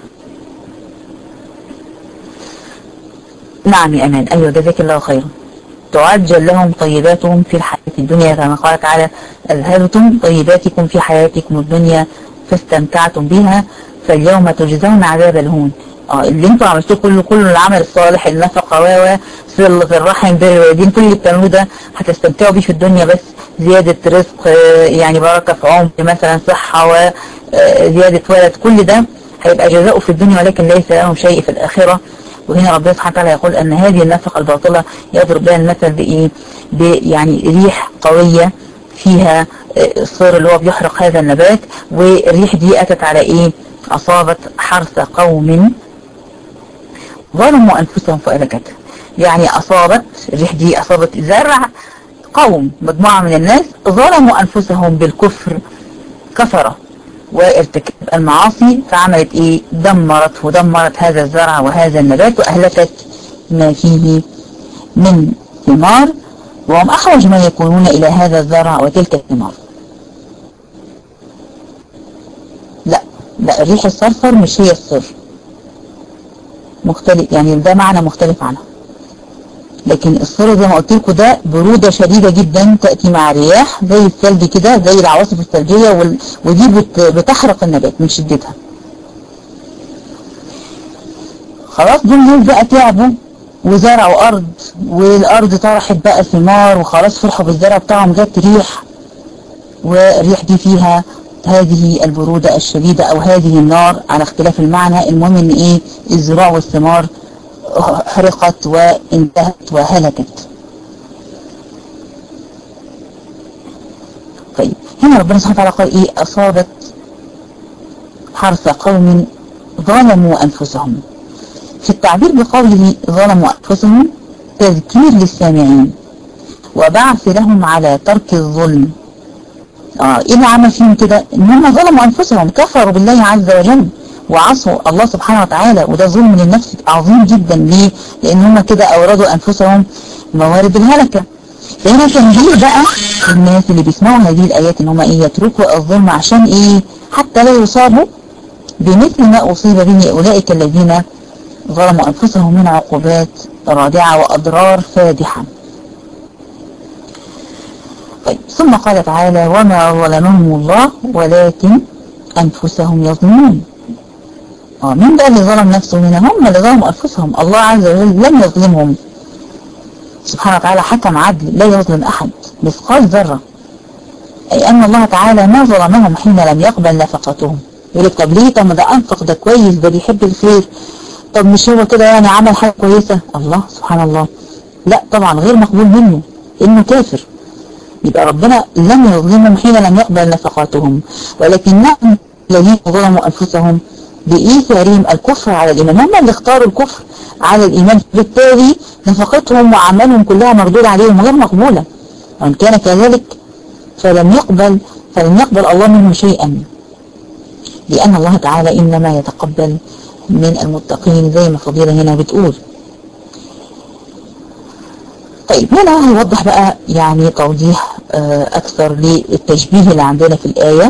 نعم يا أمان، أيوة جزاك الله خيرا. تعجل لهم طيباتهم في الحياة الدنيا، كما قال تعالى أذهبتم طيباتكم في حياتكم الدنيا فاستمتعتم بها فاليوم تجزون عذاب الهون. اللي انتوا عملتوه كله العمل الصالح، النفقة صلة الرحم، بر الوالدين، كل اللي بتعملوه ده هتستمتعوا بيه في الدنيا، بس زيادة رزق، يعني بركة في عمر مثلا، صحة وزيادة ولد، كل ده هيبقى جزاؤه في الدنيا، ولكن ليس لهم شيء في الآخرة. وهنا ربنا سبحانه وتعالى يقول أن هذه النفقة الباطلة يضرب لها المثل بإيه؟ يعني ريح قوية فيها الصر اللي هو بيحرق هذا النبات، والريح دي أتت على إيه؟ أصابت حرث قوم ظلموا أنفسهم فأهلكتها. يعني أصابت الريح دي أصابت زرع قوم، مجموعة من الناس ظلموا أنفسهم بالكفر، كفرة وارتكاب المعاصي، فعملت ايه؟ دمرت هذا الزرع وهذا النبات، واهلكت ما فيه من ثمار، وهم احوج ما يكونون الى هذا الزرع وتلك الثمار. لا الريح الصرصر مش هي الصر، مختلف، يعني ده معنى مختلف عنها. لكن الصر زي ما قلت لكم ده برودة شديدة جدا تأتي مع رياح زي الثلج كده، زي العواصف الثلجية، ودي بتحرق النبات من شدتها. خلاص دول ناس بقى تعبوا وزرعوا أرض، والأرض طرحت بقى ثمار، وخلاص فرحوا بالزرع بتاعهم، جت ريح، والريح دي فيها هذه البرودة الشديدة أو هذه النار على اختلاف المعنى. المهم ان ايه؟ الزراع والثمار حرقت وانتهت وهلكت. طيب هنا ربنا سبحانه وتعالى قال ايه؟ أصابت حرث قوم ظلموا أنفسهم. في التعبير بقوله ظلموا أنفسهم تذكير للسامعين وبعث لهم على ترك الظلم. ايه اللي عمل فيهم كده؟ ان هم ظلموا أنفسهم، كفروا بالله عز وجل وعصوا الله سبحانه وتعالى، وده ظلم للنفس عظيم جدا. ليه؟ لان هم كده اوردوا انفسهم موارد الهلكة. فهنا تنبيه بقى الناس اللي بيسمعوا هذه الايات ان هم ايه؟ يتركوا الظلم، عشان ايه؟ حتى لا يصابوا بمثل ما اصيب به اولئك الذين ظلموا انفسهم من عقوبات رادعة واضرار فادحة. طيب ثم قال تعالى وما ظلمهم الله ولكن انفسهم يظلمون. مين بقى اللي ظلم نفسه هنا؟ هم اللي ظلموا أنفسهم. الله عز وجل لم يظلمهم سبحانه وتعالى، حكم عدل لا يظلم أحد مثقال ذرة. أي أن الله تعالى ما ظلمهم حين لم يقبل نفقتهم. يقول لك طب ليه؟ طب ما ده أنفق، ده كويس، ده بيحب الخير، طب مش هو كده يعني عمل حاجة كويسة؟ الله سبحان الله، لا طبعا غير مقبول منه إنه كافر. يبقى ربنا لم يظلمهم حين لم يقبل نفقاتهم، ولكنهم الذين ظلموا أنفسهم بإيثارهم الكفر على الإيمان، هم اللي اختاروا الكفر على الإيمان، بالتالي نفقتهم وعملهم كلها مردود عليهم غير مقبولة. وإن كان كذلك فلن يقبل الله منهم شيئا، لأن الله تعالى إنما يتقبل من المتقين زي ما فضيلة هنا بتقول. طيب هنا هيوضح بقى يعني توضيح أكثر للتشبيه اللي عندنا في الآية،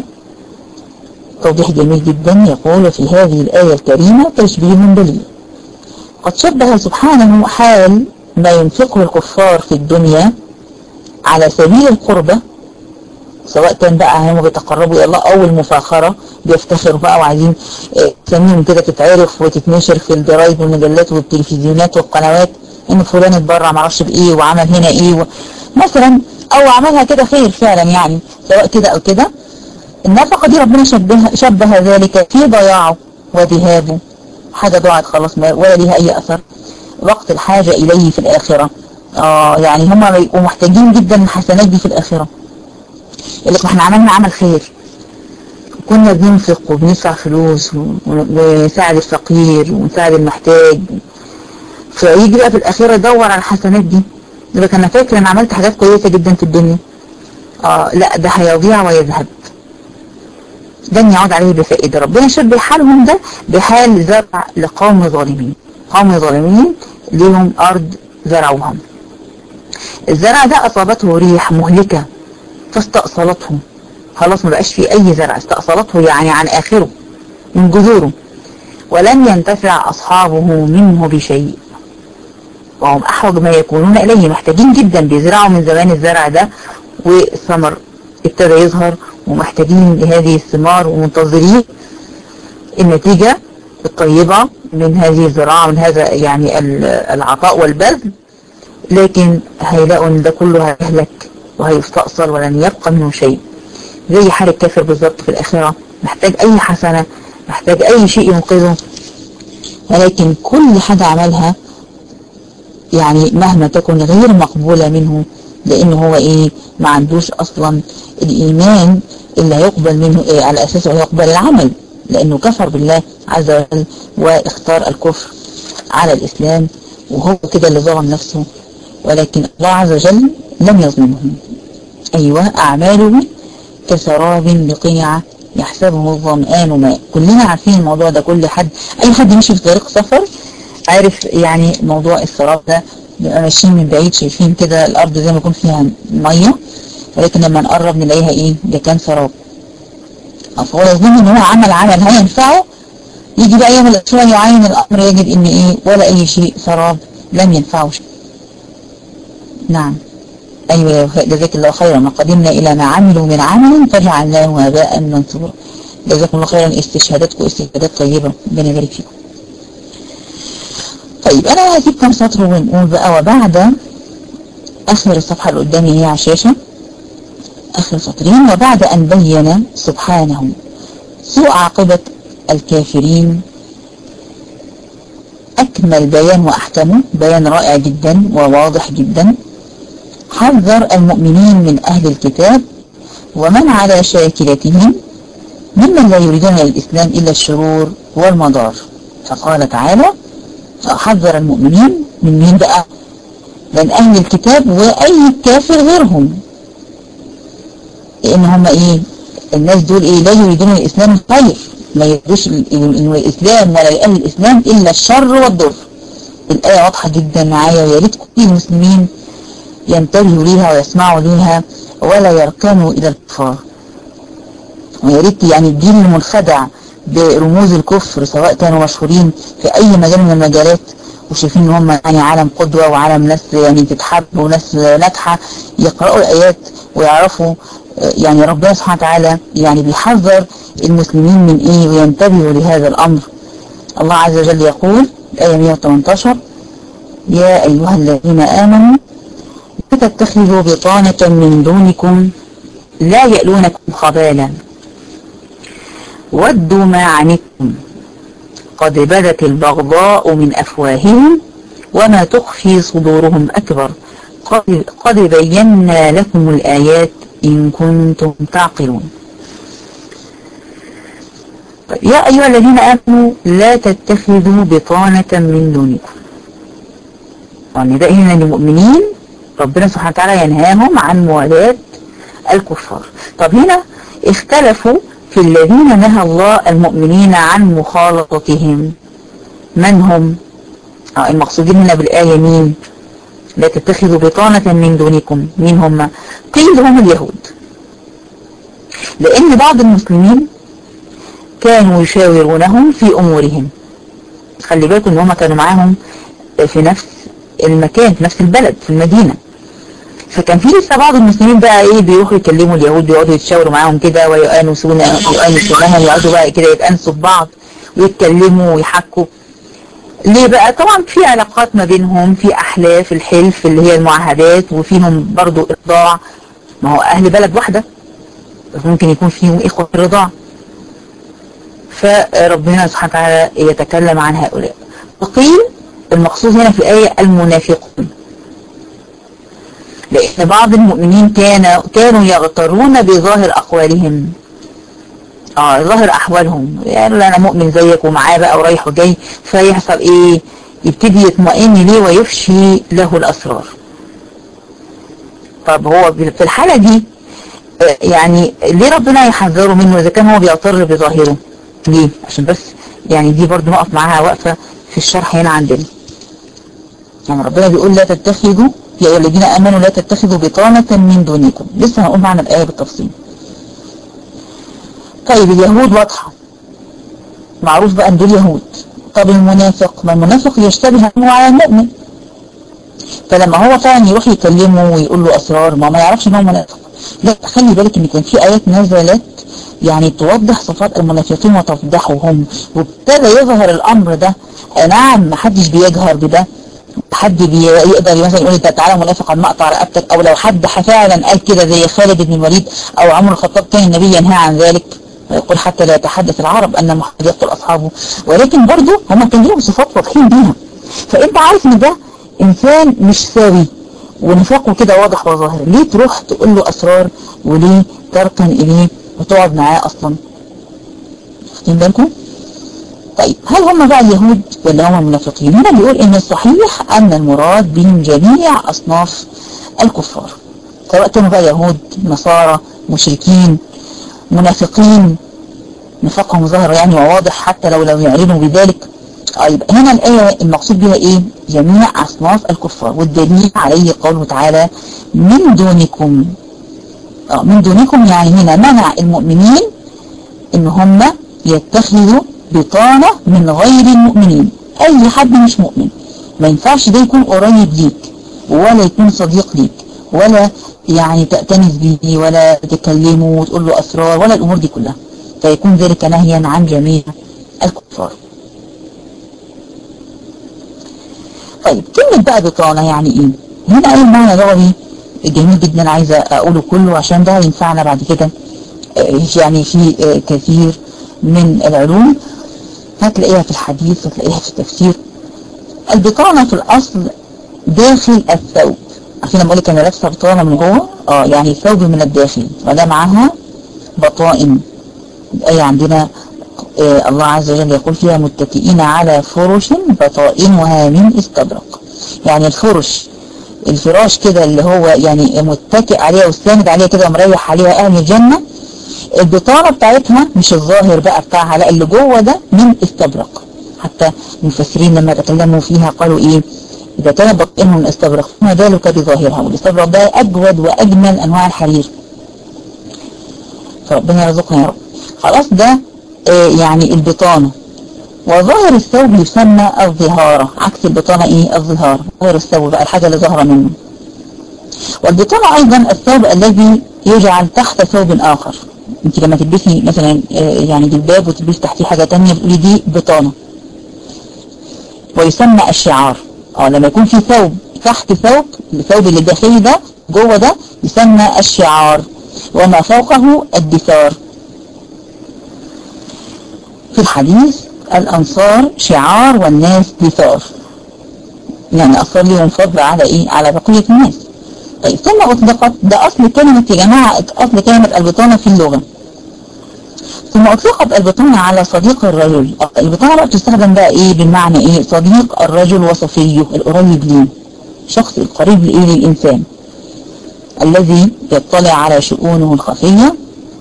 توضيح جميل جدا. يقول في هذه الآية الكريمة تشبيه بليغ، قد شبه سبحانه حال ما ينفقه الكفار في الدنيا على سبيل القربة، سواء كان بقى هم بيتقربوا إلى الله أو المفاخرة، بيفتخروا بقى وعايزين تسميهم كده تتعرف وتتنشر في الجرايد والمجلات والتلفزيونات والقنوات ان فلان اتبرع معرفش بايه وعمل هنا ايه مثلا، او عملها كده خير فعلا يعني، سواء كده او كده. النفقة دي ربنا شبه ذلك في ضياعه وذهابه، حاجة ضاعت خلاص ولا ليها اي اثر، وقت الحاجة اليه في الاخرة. يعني هم بيبقوا محتاجين جدا الحسنات دي في الاخرة. يقول لك احنا عملنا عمل خير، كنا بننفق وبندفع فلوس ونساعد الفقير ونساعد المحتاج، فيجي بقى في الأخيرة يدور على الحسنات دي، يبقى أنا فاكر أنا عملت حاجات كويسة جدا في الدنيا. لا ده هيضيع ويذهب، لن يعود عليه بفائدة. ربنا شبه حالهم ده بحال زرع لقوم ظالمين، قوم ظالمين ليهم أرض زرعوها، الزرع ده أصابته ريح مهلكة فاستأصلته، خلاص ما بقاش فيه أي زرع، استأصلته يعني عن آخره من جذوره، ولم ينتفع أصحابه منه بشيء، وهم أحوج ما يكونون إليه، محتاجين جدا، بيزرعوا من زمان الزرع ده والثمر ابتدى يظهر ومحتاجين لهذه الثمار ومنتظرين النتيجة الطيبة من هذه الزراعة، من هذا يعني العطاء والبذل، لكن هيلاقوا ان ده كله هيهلك وهيستأصل ولن يبقى منه شيء. زي حال الكافر بالظبط في الآخرة، محتاج أي حسنة، محتاج أي شيء ينقذه، ولكن كل حاجة عملها يعني مهما تكن غير مقبولة منه، لأنه هو ما عندوش أصلا الإيمان اللي هيقبل منه على أساسه هيقبل العمل، لأنه كفر بالله عز وجل واختار الكفر على الإسلام، وهو كده اللي ظلم نفسه، ولكن الله عز وجل لم يظلمهم. أيوة، أعماله كسراب بقيعة يحسبه الظمآن ماء. كلنا عارفين الموضوع ده، كل حد، أي حد ماشي في طريق سفر عارف يعني موضوع السراب ده، بنبقى ماشيين من بعيد شايفين كده الأرض زي ما يكون فيها مية، ولكن لما نقرب نلاقيها ده كان سراب. فهو يظن ان هو عمل هينفعه، يجي بقى يوم الأسبوع يعاين الأمر يجد ان ولا أي شيء، سراب لم ينفعه شيء. نعم، أيوة، جزاك الله خيرا، وقدمنا إلى ما عملوا من عمل فجعلناه هباء منثورا. جزاكم الله خيرا، استشهاداتكم استشهادات طيبة، ربنا يبارك فيكم. طيب أنا هجيب كم سطر ونقول بقى، وبعد آخر الصفحة اللي قدامي هي على الشاشة، آخر سطرين، وبعد أن بين سبحانه سوء عاقبة الكافرين أكمل بيان وأحكمه، بيان رائع جدا وواضح جدا، حذر المؤمنين من أهل الكتاب ومن على شاكلتهم ممن لا يريدون للإسلام إلا الشرور والمضار. فقال تعالى حذر المؤمنين من مين بقى؟ من أهل الكتاب وأي كافر غيرهم، لأن هم الناس دول لا يريدون الإسلام الخير، ما يريدوش الإسلام ولا لأهل الإسلام إلا الشر والضر. الآية واضحة جدا معايا، ويا ريت كل المسلمين ينتبهوا ليها ويسمعوا ليها ولا يركنوا إلى الكفار. ويا ريت الدين المنخدع برموز الكفر، سواء كانوا مشهورين في أي مجال من المجالات وشايفين ان هم عالم قدوة وعالم ناس تتحب وناس ناجحة، يقرأوا الآيات ويعرفوا ربنا سبحانه وتعالى بيحذر المسلمين من وينتبهوا لهذا الأمر. الله عز وجل يقول آية 118: يا أيها الذين آمنوا لا تتخذوا بطانة من دونكم لا يألونكم خبالا ودوا ما عنتم قد بدت البغضاء من أفواههم وما تخفي صدورهم أكبر قد بينا لكم الآيات إن كنتم تعقلون. يا أيها الذين آمنوا لا تتخذوا بطانة من دونكم. والنداء هنا للمؤمنين، ربنا سبحانه وتعالى ينهاهم عن موالاة الكفار. طب هنا اختلفوا في الذين نهى الله المؤمنين عن مخالطتهم، من هم؟ المقصودين هنا بالآية مين؟ لا تتخذوا بطانة من دونكم، مين هم؟ قيل هم اليهود، لأن بعض المسلمين كانوا يشاورونهم في أمورهم. خلي بالكم ان هم كانوا معاهم في نفس المكان، في نفس البلد، في المدينة. فكان في لسه بعض المسلمين بقى ايه بيروحوا يكلموا اليهود، بيقعدوا يتشاوروا معاهم كده ويؤانسونهم، يقعدوا بقى كده يتأنسوا ببعض ويتكلموا ويحكوا. ليه بقى؟ طبعا في علاقات ما بينهم، في أحلاف الحلف اللي هي المعاهدات، وفيهم برضو إرضاع، ما هو أهل بلد واحدة ممكن يكون فيهم إخوة في الرضاع. فربنا سبحانه وتعالى يتكلم عن هؤلاء. وقيل المقصود هنا في الآية المنافقون، لأن بعض المؤمنين كانوا يغترون بظاهر أقوالهم، ظاهر أحوالهم، يعني أنا مؤمن زيك ومعاه بقى ورايح وجاي، فيحصل إيه؟ يبتدي يطمئن ليه ويفشي له الأسرار. طب هو في الحالة دي يعني ليه ربنا يحذره منه إذا كان هو بيغتر بظاهره؟ ليه؟ عشان بس يعني دي برضو نقف معاها وقفة في الشرح هنا عندنا. يعني ربنا بيقول لا تتخذوا يا أيها الذين آمنوا لا تتخذوا بطانة من دونكم، لسه هنقول معنى الآية بالتفصيل. طيب اليهود واضحة، معروف بقى ان دول يهود. طب المنافق، ما المنافق يشتبه على المؤمن، فلما هو فعلا يروح يكلمه ويقول له أسرار ما يعرفش ان هو منافق. لا، خلي بالك ان كان في آيات نزلت يعني توضح صفات المنافقين وتفضحهم، وابتدى يظهر الأمر ده. نعم محدش بيجهر بده، حد يقدر مثلا يقول انت تعالى منافق عن مقطع رقبتك، او لو حد فعلا قال كده زي خالد بن الوليد او عمر الخطاب كان النبي ينهى عن ذلك، ويقول حتى لا يتحدث العرب ان محمد يقتل اصحابه. ولكن برضه هم كانوا لهم صفات واضحين بيها، فانت عارف ان ده انسان مش سوي ونفاقه كده واضح وظاهر، ليه تروح تقول له اسرار وليه تركن اليه وتقعد معاه اصلا؟ واخدين بالكم؟ طيب هل هم بقى اليهود ولا هم المنافقين؟ هنا بيقول ان الصحيح ان المراد بهم جميع اصناف الكفار، سواء كانوا بقى يهود، نصارى، مشركين، منافقين، نفاقهم ظاهر يعني وواضح حتى لو يعلنوا بذلك. يبقى هنا الآية المقصود بها ايه؟ جميع اصناف الكفار، والدليل عليه قوله تعالى من دونكم. من دونكم يعني هنا منع المؤمنين ان هم يتخذوا بطانة من غير المؤمنين. اي حد مش مؤمن ما ينفعش ده يكون قريب ليك، ولا يكون صديق ليك، ولا يعني تأتنس به، ولا تكلمه وتقول له اسرار، ولا الامور دي كلها، فيكون ذلك نهيا عن جميع الكفار. طيب كلمة بقى بطانة يعني ايه؟ هنا ايه معنى لغوي جميل جدا عايزة اقوله كله عشان ده ينفعنا بعد كده يعني في كثير من العلوم، هتلاقيها في الحديث، هتلاقيها في التفسير. البطانة في الأصل داخل الثوب، عشان لما أقول لك أنا لابسة بطانة من جوه يعني ثوب من الداخل، وده معاها بطائن. الآية عندنا الله عز وجل يقول فيها متكئين على فرش بطائنها من استبرق، يعني الفراش كده اللي هو يعني متكئ عليها وستاند عليها كده ومريح عليها أهل الجنة، البطانة بتاعتها مش الظاهر بقى بتاعها، لا اللي جوه ده من استبرق. حتى المفسرين لما تكلموا فيها قالوا ايه؟ اذا كان بطنهم من استبرق فما بالك بظاهرها، والاستبرق ده اجود واجمل انواع الحرير، فربنا يرزقنا يا رب. خلاص ده يعني البطانة. وظاهر الثوب يسمى الظهارة، عكس البطانة ايه؟ الظهار. ظاهر الثوب بقى الحاجة اللي ظهر منه. والبطانة ايضا الثوب الذي يجعل تحت ثوب اخر. انت لما تلبسي مثلا يعني جلباب وتلبسي تحتيه حاجة تانية بتقولي دي بطانة. ويسمى الشعار، لما يكون في ثوب تحت ثوب، الثوب اللي داخلي ده جوه ده يسمى الشعار. وما فوقه الدثار. في الحديث الأنصار شعار والناس دثار، يعني أصلا لهم فضل على إيه؟ على بقية الناس. طيب ثم أطلقت، ده أصل كلمة يا جماعة، أصل كلمة البطانة في اللغة. ثم أطلقت البطانة على صديق الرجل. البطانة بقى بتستخدم بقى إيه؟ بمعنى إيه؟ صديق الرجل وصفيه القريب ليه، شخص القريب لإيه؟ للإنسان الذي يطلع على شؤونه الخفية،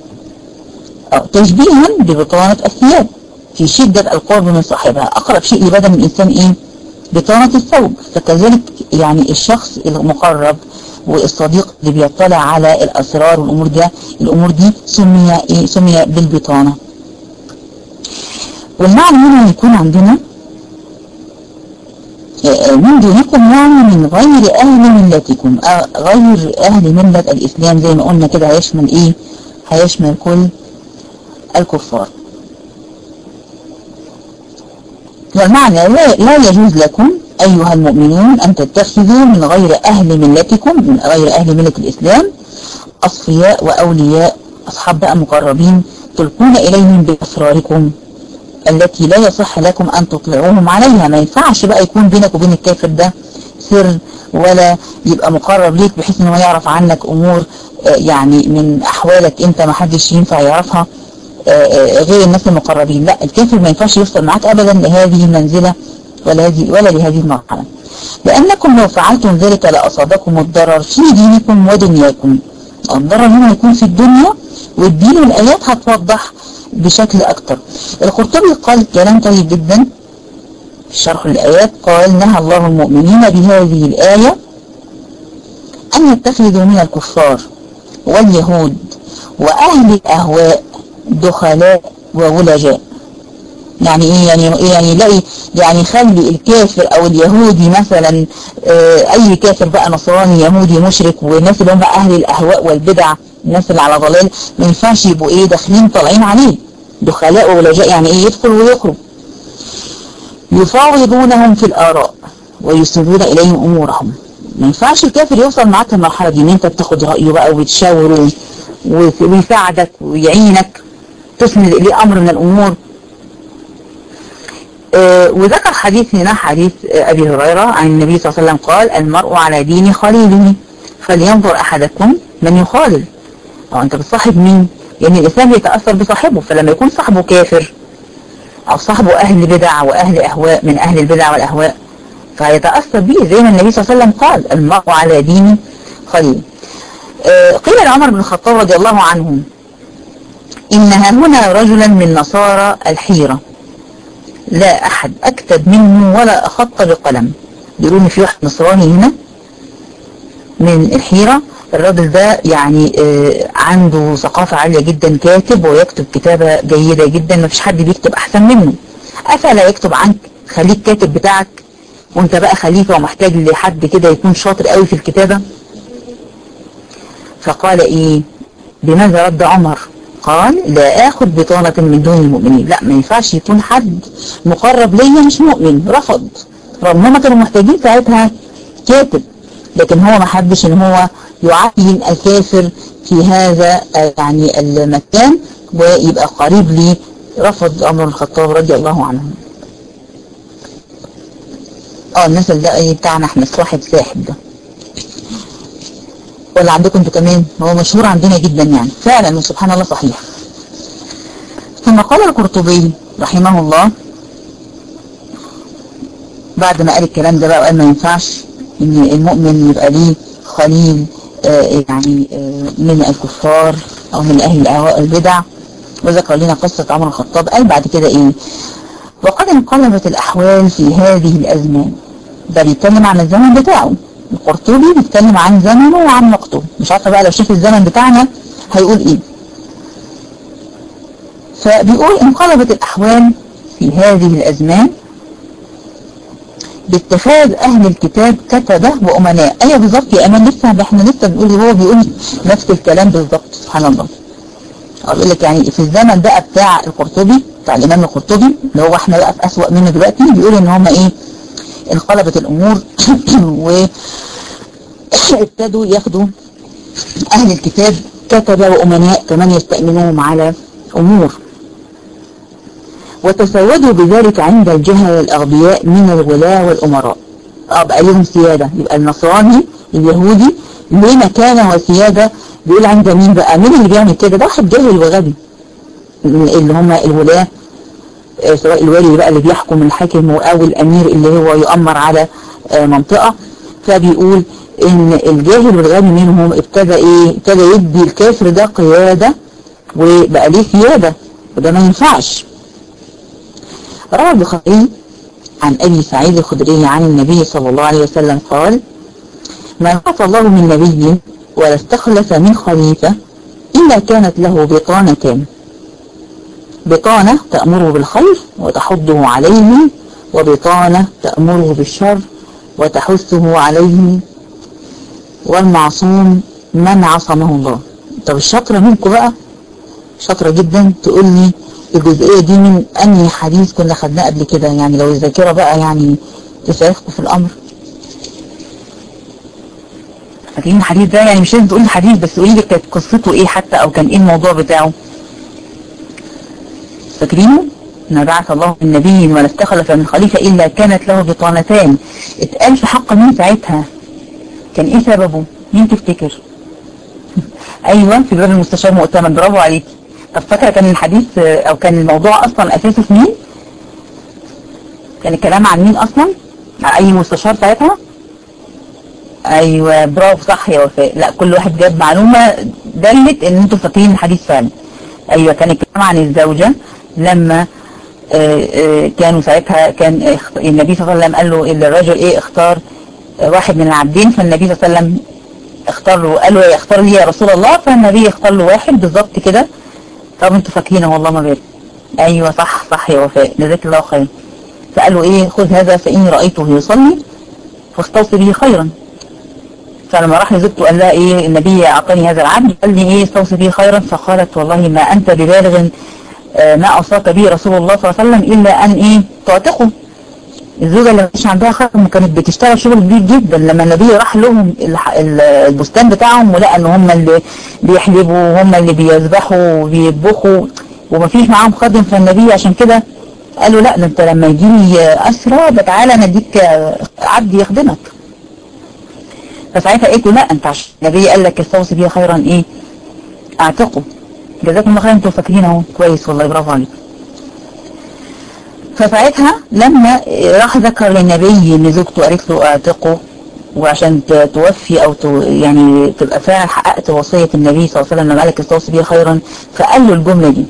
تشبيها ببطانة الثياب في شدة القرب من صاحبها. أقرب شيء لبدن الإنسان إيه؟ بطانة الثوب. فكذلك يعني الشخص المقرب والصديق اللي بيطلع على الأسرار والأمور دي سمي إيه؟ سمي بالبطانة. والمعنى هنا يكون عندنا من دونكم، يعني من غير أهل ملتكم، غير أهل ملة الإسلام، زي ما قلنا كده هيشمل إيه؟ هيشمل كل الكفار. والمعنى لا يجوز لكم أيها المؤمنون أن تتخذوا من غير أهل ملتكم، من غير أهل ملة الإسلام، أصفياء وأولياء، أصحاب بقى مقربين، تلقون إليهم بأسراركم التي لا يصح لكم أن تطلعوهم عليها. ما ينفعش بقى يكون بينك وبين الكافر ده سر، ولا يبقى مقرب ليك بحيث أنه يعرف عنك أمور يعني من أحوالك أنت ما حدش ينفع يعرفها غير الناس المقربين. لا، الكافر ما ينفعش يوصل معك أبدا لهذه المنزلة ولا لهذه المرحلة، لأنكم لو فعلتم ذلك لأصابكم الضرر في دينكم ودنياكم. الضرر هنا يكون في الدنيا والدين، والآيات هتوضح بشكل أكتر. القرطبي قال كلام طيب جدا في شرح الآيات، قال: نهى الله المؤمنين بهذه الآية أن يتخذوا من الكفار واليهود وأهل الأهواء دخلاء وولجاء. يعني ايه؟ يعني خلي الكافر او اليهودي مثلا، اي كافر بقى، نصراني يهودي مشرك، والناس اللي هم اهل الاهواء والبدع، الناس اللي على ضلال، ما ينفعش يبقوا ايه؟ داخلين طالعين عليه دخلاء وولجاء. يعني ايه؟ يدخل ويخرج. يفاوضونهم في الاراء ويسندون اليهم امورهم. ما ينفعش الكافر يوصل معاك المرحله دي، ان انت بتاخد رايه بقى وبتشاوره ويساعدك ويعينك، تسند اليه امر من الامور. وذكر حديث هنا، حديث أبي هريرة عن النبي صلى الله عليه وسلم قال: المرء على دين خليله فلينظر أحدكم من يخالل. أو أنت بتصاحب مين؟ لأن الإنسان بيتأثر بصاحبه، فلما يكون صاحبه كافر أو صاحبه أهل بدع وأهل أهواء من أهل البدع والأهواء، فهيتأثر به، زي ما النبي صلى الله عليه وسلم قال: المرء على دين خليله. قيل لعمر بن الخطاب رضي الله عنه: إنها هنا رجلا من نصارى الحيرة لا أحد أكتب منه ولا أخط بقلم. بيقولون في واحد نصراني هنا من الحيرة، الراجل ده يعني عنده ثقافة عالية جدا، كاتب ويكتب كتابة جيدة جدا، ما فيش حد بيكتب أحسن منه. أفلا يكتب عنك؟ خليك كاتب بتاعك، وانت بقى خليفة ومحتاج لحد كده يكون شاطر قوي في الكتابة. فقال إيه؟ بماذا رد عمر؟ قال: لا آخذ بطانة من دون المؤمنين. لا، ما ينفعش يكون حد مقرب ليا مش مؤمن. رفض، رغم هم كانوا محتاجين ساعتها كاتب، لكن هو ما حبش ان هو يعين الكافر في هذا يعني المكان ويبقى قريب لي. رفض عمر بن الخطاب رضي الله عنه. المثل ده ايه بتاعنا احنا، صاحب ساحب ده، ولا عندكم انتوا كمان؟ هو مشهور عندنا جدا يعني، فعلا سبحان الله صحيح. ثم قال القرطبي رحمه الله بعد ما قال الكلام ده بقى، وقال ما ينفعش ان المؤمن يبقى ليه خليل يعني من الكفار او من اهل الاهواء البدع، وذكر لنا قصة عمر الخطاب. قال بعد كده ايه؟ وقد انقلبت الاحوال في هذه الازمان. ده بيتكلم عن الزمن بتاعه، القرطبي بيتكلم عن زمنه وعن وقته. مش عارفه بقى لو شاف الزمن بتاعنا هيقول ايه. فبيقول: انقلبت الاحوال في هذه الازمان باتخاذ اهل الكتاب كتبه وامناء. ايوه بالظبط يا امان، احنا لسه بنقول، هو بيقول نفس الكلام بالظبط، سبحان الله. اقول لك يعني في الزمن بقى بتاع القرطبي، بتاع الامام القرطبي، اللي هو احنا بقى في اسوأ منه دلوقتي، بيقول ان هم ايه؟ انقلبت الامور وابتدوا ياخدوا اهل الكتاب كتبة وأمناء كمان يستأمنوهم على أمور. وتسودوا بذلك عند الجهل الأغبياء من الولاة والأمراء. بقى لهم سيادة. يبقى النصراني اليهودي ليه مكانة وسيادة، بيقول عند مين بقى؟ مين اللي بيعمل كده؟ ده واحد جاهل وغبي، اللي هم الولاة، سواء الوالي بقى اللي بيحكم الحاكم أو الأمير اللي هو يؤمر على منطقة. فبيقول إن الجاهل والغبي منهم ابتدى يدي الكافر ده قيادة وبقى ليه سيادة، وده ما ينفعش. روى البخاري عن أبي سعيد الخدري عن النبي صلى الله عليه وسلم قال: ما بعث الله من نبي ولا استخلف من خليفة إلا كانت له بطانتان: بطانة تأمره بالخير وتحضه عليه، وبطانة تأمره بالشر وتحثه عليه، والمعصوم من عصمه الله. طب الشاطرة منكم بقى، شاطرة جدا، تقول لي الجزئية دي من أنهي حديث كنا خدناه قبل كده، يعني لو الذاكرة بقى يعني تسعفكم في الأمر. فاكرين الحديث ده؟ يعني مش لازم تقولي الحديث، بس قولي لي كانت قصته ايه حتى، او كان ايه الموضوع بتاعه. فاكرينه؟ ما بعث الله من نبي ولا استخلف من خليفة إلا كانت له بطانتان. اتقال في حق مين ساعتها؟ كان ايه سببه؟ مين تفتكر؟ ايوه، في باب المستشار مؤتمن. برافو عليكي. طب فاكرة كان الحديث او كان الموضوع اصلا اساسه في مين؟ كان الكلام عن مين اصلا؟ عن اي مستشار ساعتها؟ ايوه برافو، صح يا وفاء. لا، كل واحد جاب معلومة دلت ان انتوا فاكرين الحديث فعلا. ايوه، كان الكلام عن الزوجة لما كانوا ساعتها، كان النبي صلى الله عليه وسلم قال له الرجل اختار واحد من العبدين، فالنبي صلى الله عليه وسلم اختار له، قال له اختار لي يا رسول الله، فالنبي اختار له واحد بالظبط كده. طب انتوا فاكرينه والله ما بارك. ايوه صح يا وفاء، جزاك الله خير. فقال له خذ هذا فإني رأيته يصلي فاستوصي به خيرا. فلما راح لزوجته قال لها النبي اعطاني هذا العبد، قال لي استوصي به خيرا. فقالت والله ما انت ببالغ ما اوصاك به رسول الله صلى الله عليه وسلم الا ان تعتقه. الزوجه اللي مش عندها خير كانت بتشتغل شغل كبير جدا. لما النبي راح لهم البستان بتاعهم ولقى ان هم اللي بيحلبوا وهم اللي بيذبحوا وبيطبخوا ومفيش معاهم خادم، فالنبي عشان كده قال له لا، ده انت لما يجي لي اسرى تعالى نديك عبد يخدمك. فساعتها قلت له لا، انت عشان النبي قال لك استوصي بيه خيرا اعتقه. جزاكم الله خير، انتوا فاكرين اهو كويس والله، برافو عليكم. فساعتها لما راح ذكر للنبي ان زوجته قالت له اعتقه، وعشان توفي او يعني تبقى فعلا حققت وصية النبي صلى الله عليه وسلم لما قال لك استوصي بيه خيرا، فقال له الجملة دي،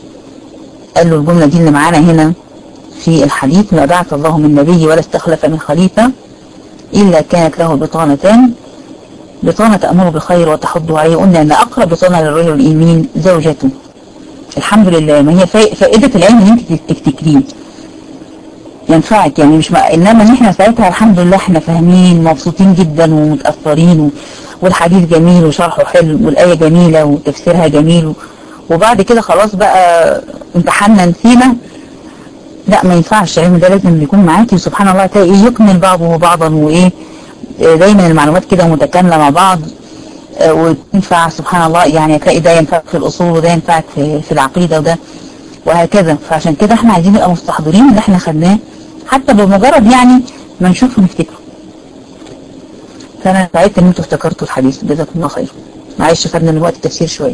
اللي معانا هنا في الحديث: ما بعث الله من نبي ولا استخلف من خليفة إلا كانت له بطانتان: بطانة تأمره بالخير وتحضه عليه. قلنا أن أقرب بطانة للرجل الإيمين زوجته. الحمد لله، ما هي فائدة العلم ان انت تفتكريه ينفعك، يعني مش انما ان احنا ساعتها الحمد لله احنا فاهمين مبسوطين جدا ومتأثرين والحديث جميل وشرحه حلو والآية جميلة وتفسيرها جميل، وبعد كده خلاص بقى امتحاننا نسينا. لا، ما ينفعش. العلم ده لازم يكون معاكي، وسبحان الله تلاقي يكمل بعضه بعضا، دايما المعلومات كده متكاملة مع بعض وتنفع سبحان الله. يعني تلاقي ده ينفع في الأصول وده ينفع في العقيدة وده وهكذا. فعشان كده احنا عايزين نبقى مستحضرين اللي احنا خدناه حتى بمجرد يعني ما نشوف ونفتكره. فانا سعيدت ان انتوا افتكرتوا الحديث، جزاكم الله خير. معلش خدنا من وقت التفسير شوية.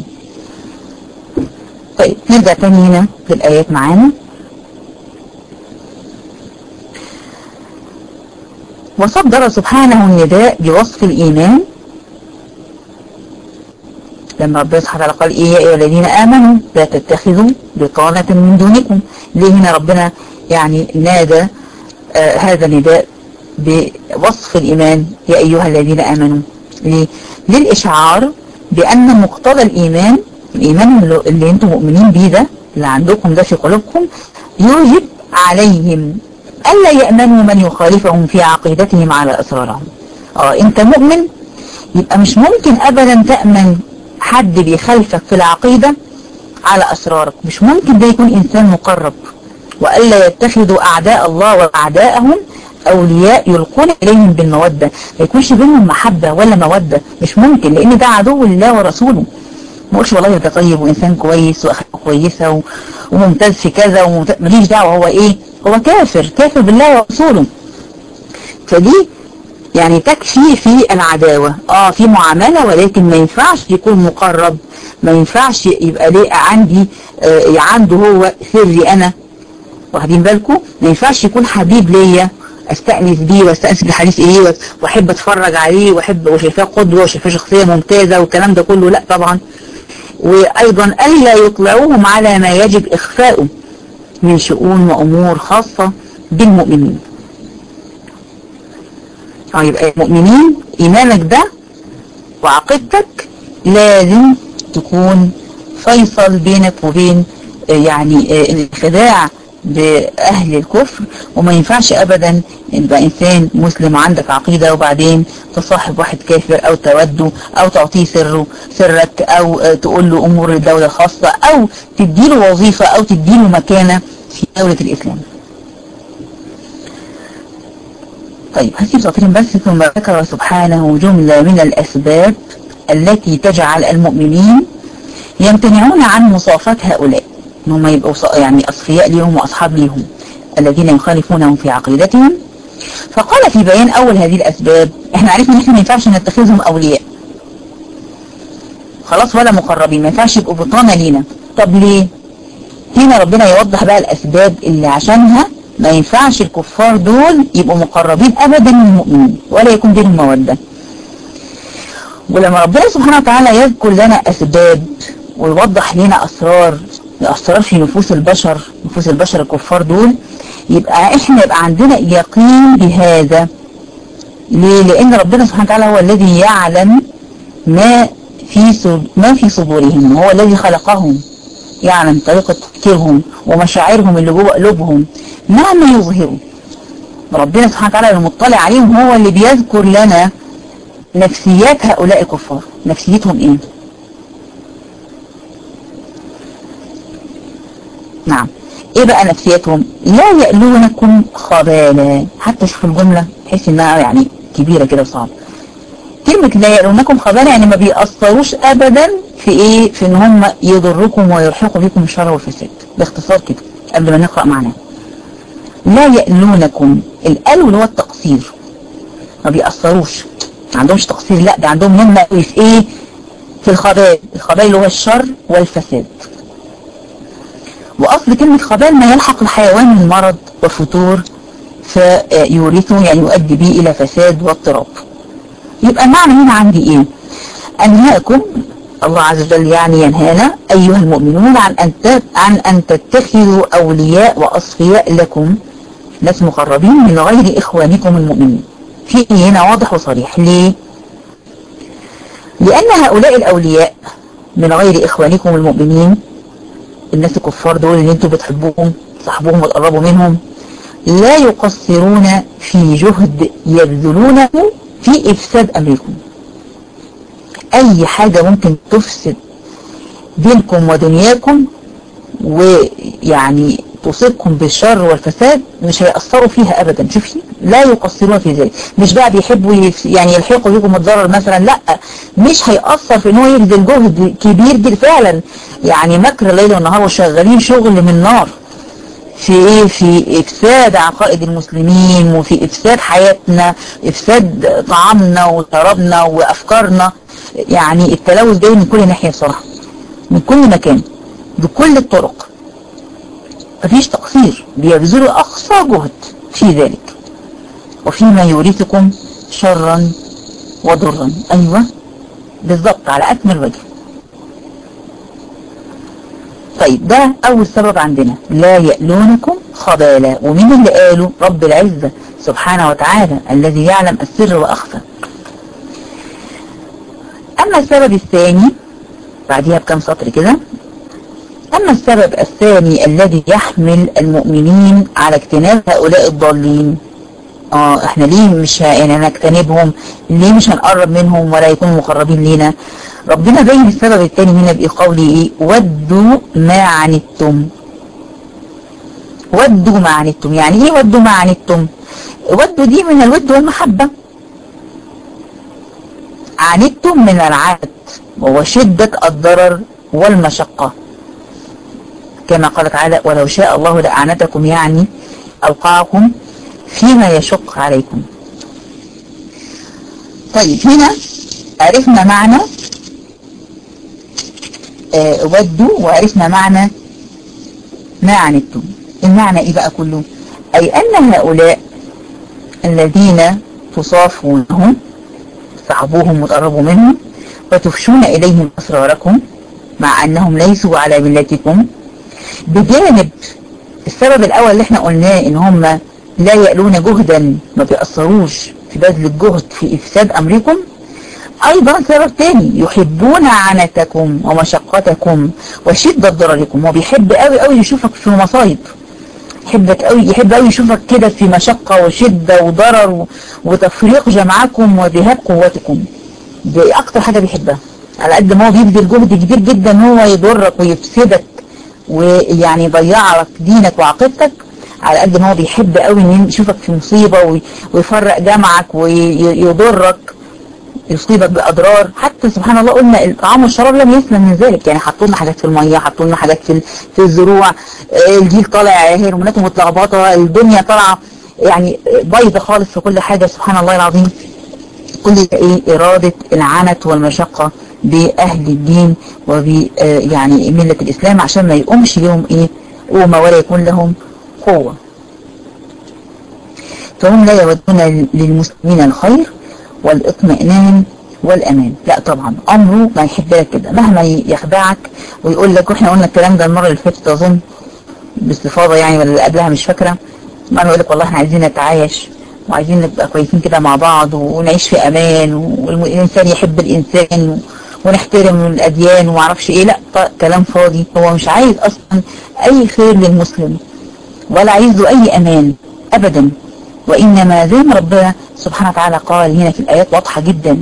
طيب نرجع تاني هنا للآيات معانا. وصدر سبحانه النداء بوصف الإيمان لما ربنا سبحانه وتعالى قال يا أيها الذين آمنوا لا تتخذوا بطانة من دونكم. ليه هنا ربنا يعني نادى هذا النداء بوصف الإيمان يا أيها الذين آمنوا؟ ليه؟ للإشعار بأن مقتضى الإيمان اللي انتم مؤمنين بيه ده، اللي عندكم ده في قلوبكم، يوجب عليهم ألا يأمنوا من يخالفهم في عقيدتهم على أسرارهم. انت مؤمن، يبقى مش ممكن أبدا تأمن حد بيخالفك في العقيدة على أسرارك. مش ممكن ده يكون إنسان مقرب. وألا يتخذوا أعداء الله وأعداءهم أولياء يلقون إليهم بالمودة. ما يكونش بينهم محبة ولا مودة، مش ممكن، لأن ده عدو الله ورسوله. ما اقولش والله ده طيب وانسان كويس واخلاقه كويسه وممتاز في كذا ماليش دعوه هو ايه، هو كافر بالله ورسوله. فدي يعني تكفي في العداوه، في معامله، ولكن ما ينفعش يكون مقرب، ما ينفعش يبقى ليه عندي عنده هو سري انا، واخدين بالكم؟ ما ينفعش يكون حبيب ليا استأنس بيه واستأنس بالحديث اليه واحب اتفرج عليه واحب وشايفاه قدوه وشايفاه شخصيه ممتازه والكلام ده كله، لا طبعا. وايضا الا يطلعوهم على ما يجب اخفاؤه من شؤون وامور خاصه بالمؤمنين. يبقى المؤمنين ايمانك ده وعقيدتك لازم تكون فيصل بينك وبين يعني الانخداع بأهل الكفر، وما ينفعش أبدا يبقى إنسان مسلم عندك عقيدة وبعدين تصاحب واحد كافر أو توده أو تعطيه سرك أو تقول له أمور الدولة الخاصة أو تديله وظيفة أو تديله مكانة في دولة الإسلام. طيب هسيب سطرين بس. ثم ذكر سبحانه جملة من الأسباب التي تجعل المؤمنين يمتنعون عن مصافات هؤلاء، انهم يبقوا يعني اصفياء ليهم واصحاب ليهم الذين يخالفونهم في عقيدتهم. فقال في بيان اول هذه الاسباب، احنا عرفنا ان احنا ما ينفعش نتخذهم اولياء خلاص ولا مقربين، ما ينفعش يبقوا بطانه لينا. طب ليه؟ هنا ربنا يوضح بقى الاسباب اللي عشانها ما ينفعش الكفار دول يبقوا مقربين ابدا من المؤمنين ولا يكون بينهم موده. ولما ربنا سبحانه وتعالى يذكر لنا اسباب ويوضح لنا اسرار في نفوس البشر الكفار دول، يبقى احنا يبقى عندنا يقين بهذا. ليه؟ لان ربنا سبحانه وتعالى هو الذي يعلم ما في صدورهم، هو الذي خلقهم، يعلم طريقة تفكيرهم ومشاعرهم اللي جوه قلوبهم مهما يظهروا. ربنا سبحانه وتعالى المطلع عليهم هو اللي بيذكر لنا نفسيات هؤلاء الكفار، نفسيتهم ايه. نعم، ايه بقى نفسيتهم؟ لا يألونكم خبالا. حتى شوف الجملة تحس انها يعني كبيرة كده وصعبة. كلمة لا يألونكم خبالا يعني ما بيأثروش ابدا في ايه، في ان هم يضركم ويلحقوا بكم الشر والفساد. باختصار كده قبل ما نقرأ معناه. لا يألونكم، الألو اللي هو التقصير، ما بيأثروش، ما عندهمش تقصير، لا ده عندهم همة في ايه، في الخبال اللي هو الشر والفساد. واصل كلمة خبال ما يلحق الحيوان من مرض وفتور فيورثه، يعني يؤدي به الى فساد واضطراب. يبقى المعنى هنا عندي ايه؟ انهاكم الله عز وجل، يعني ينهانا ايها المؤمنون عن ان تتخذوا اولياء واصفياء لكم، ناس مقربين من غير اخوانكم المؤمنين. في هنا واضح وصريح. ليه؟ لان هؤلاء الاولياء من غير اخوانكم المؤمنين، الناس الكفار دول اللي انتوا بتحبوهم تصاحبوهم وتقربوا منهم، لا يقصرون في جهد يبذلونه في افساد امركم. اي حاجة ممكن تفسد دينكم ودنياكم ويعني تصيبكم بالشر والفساد مش هيأثروا فيها ابدا. شوفي، لا يقصرون في ذلك. مش بقى بيحبوا يعني يلحقوا بكم الضرر مثلا، لا، مش هيأثر في ان هو يبذل جهد كبير جدا فعلا، يعني مكر الليل والنهار وشغالين شغل من نار في ايه، في افساد عقائد المسلمين وفي افساد حياتنا، افساد طعامنا وشرابنا وافكارنا. يعني التلوث جاي من كل ناحية بصراحة، من كل مكان بكل الطرق. مفيش تقصير، بيبذلوا اقصى جهد في ذلك وفيما يورثكم شرا وضرا. ايوه بالضبط، على اكمل وجه. طيب ده اول سبب عندنا، لا يألونكم خبالا. ومين اللي قالوا؟ رب العزة سبحانه وتعالى الذي يعلم السر واخفى. اما السبب الثاني بعديها بكم سطر كده، اما السبب الثاني الذي يحمل المؤمنين على اجتناب هؤلاء الضالين، احنا ليه مش يعني هنجتنبهم، ليه مش هنقرب منهم ولا يكونوا مقربين لينا؟ ربنا بين السبب الثاني هنا بقوله ايه؟ ودوا ما عنتم. ودوا ما عنتم، يعني ايه ودوا ما عنتم؟ ودوا دي من الود والمحبة، عنتم من العهد وشدة الضرر والمشقة، كما قال تعالى ولو شاء الله لأعنتكم، يعني أوقعكم فيما يشق عليكم. طيب هنا عرفنا معنى ودوا، وعرفنا معنى ما عنتم. المعنى ايه بقى كله؟ اي ان هؤلاء الذين تصافونهم، تصاحبوهم وتقربوا منهم وتفشون اليهم اسراركم مع انهم ليسوا على ملتكم، بجانب السبب الاول اللي احنا قلناه ان هم لا يألون جهدا، ما بيأثروش في بذل الجهد في افساد امركم، ايضا سبب تاني يحبون عنتكم ومشقتكم وشدة ضرركم. هو بيحب قوي قوي يشوفك في مصايب، يحب قوي يشوفك كده في مشقة وشدة وضرر وتفريق جمعكم وذهاب قوتكم. دي اكتر حاجة بيحبها، على قد ما هو بيبذل جهد كبير جدا ان هو يضرك ويفسدك ويعني يضيع لك دينك وعقيدتك، على قد ما هو بيحب قوي ان يشوفك في مصيبة ويفرق جمعك ويضرك، يصيبك بأضرار. حتى سبحان الله قلنا الطعام والشراب لم يسلم من ذلك، يعني حطوا لنا حاجات في المية، حطوا لنا حاجات في الزروع، الجيل طالع هرموناته متلخبطه، الدنيا طالعه يعني بايظه خالص في كل حاجة. سبحان الله العظيم. كل ده ايه؟ إرادة العنت والمشقة بأهل الدين يعني ملة الإسلام، عشان ما يقومش لهم ايه قومة ولا يكون لهم قوة. فهم لا يودون للمسلمين الخير والاطمئنان والأمان، لا طبعا أمره ما يحب لك كده، مهما يخدعك ويقول لك، واحنا قلنا الكلام ده المرة اللي فاتت أظن باستفاضة يعني، ولا اللي قبلها مش فاكرة، مرة يقول لك والله احنا عايزين نتعايش وعايزين نبقى كويسين كده مع بعض ونعيش في أمان، والإنسان يحب الإنسان ونحترم الأديان ومعرفش ايه. لا كلام فاضي. هو مش عايز أصلا أي خير للمسلم ولا عايز له أي أمان أبدا، وإنما زي ما ربنا سبحانه وتعالى قال هنا في الآيات واضحة جدا.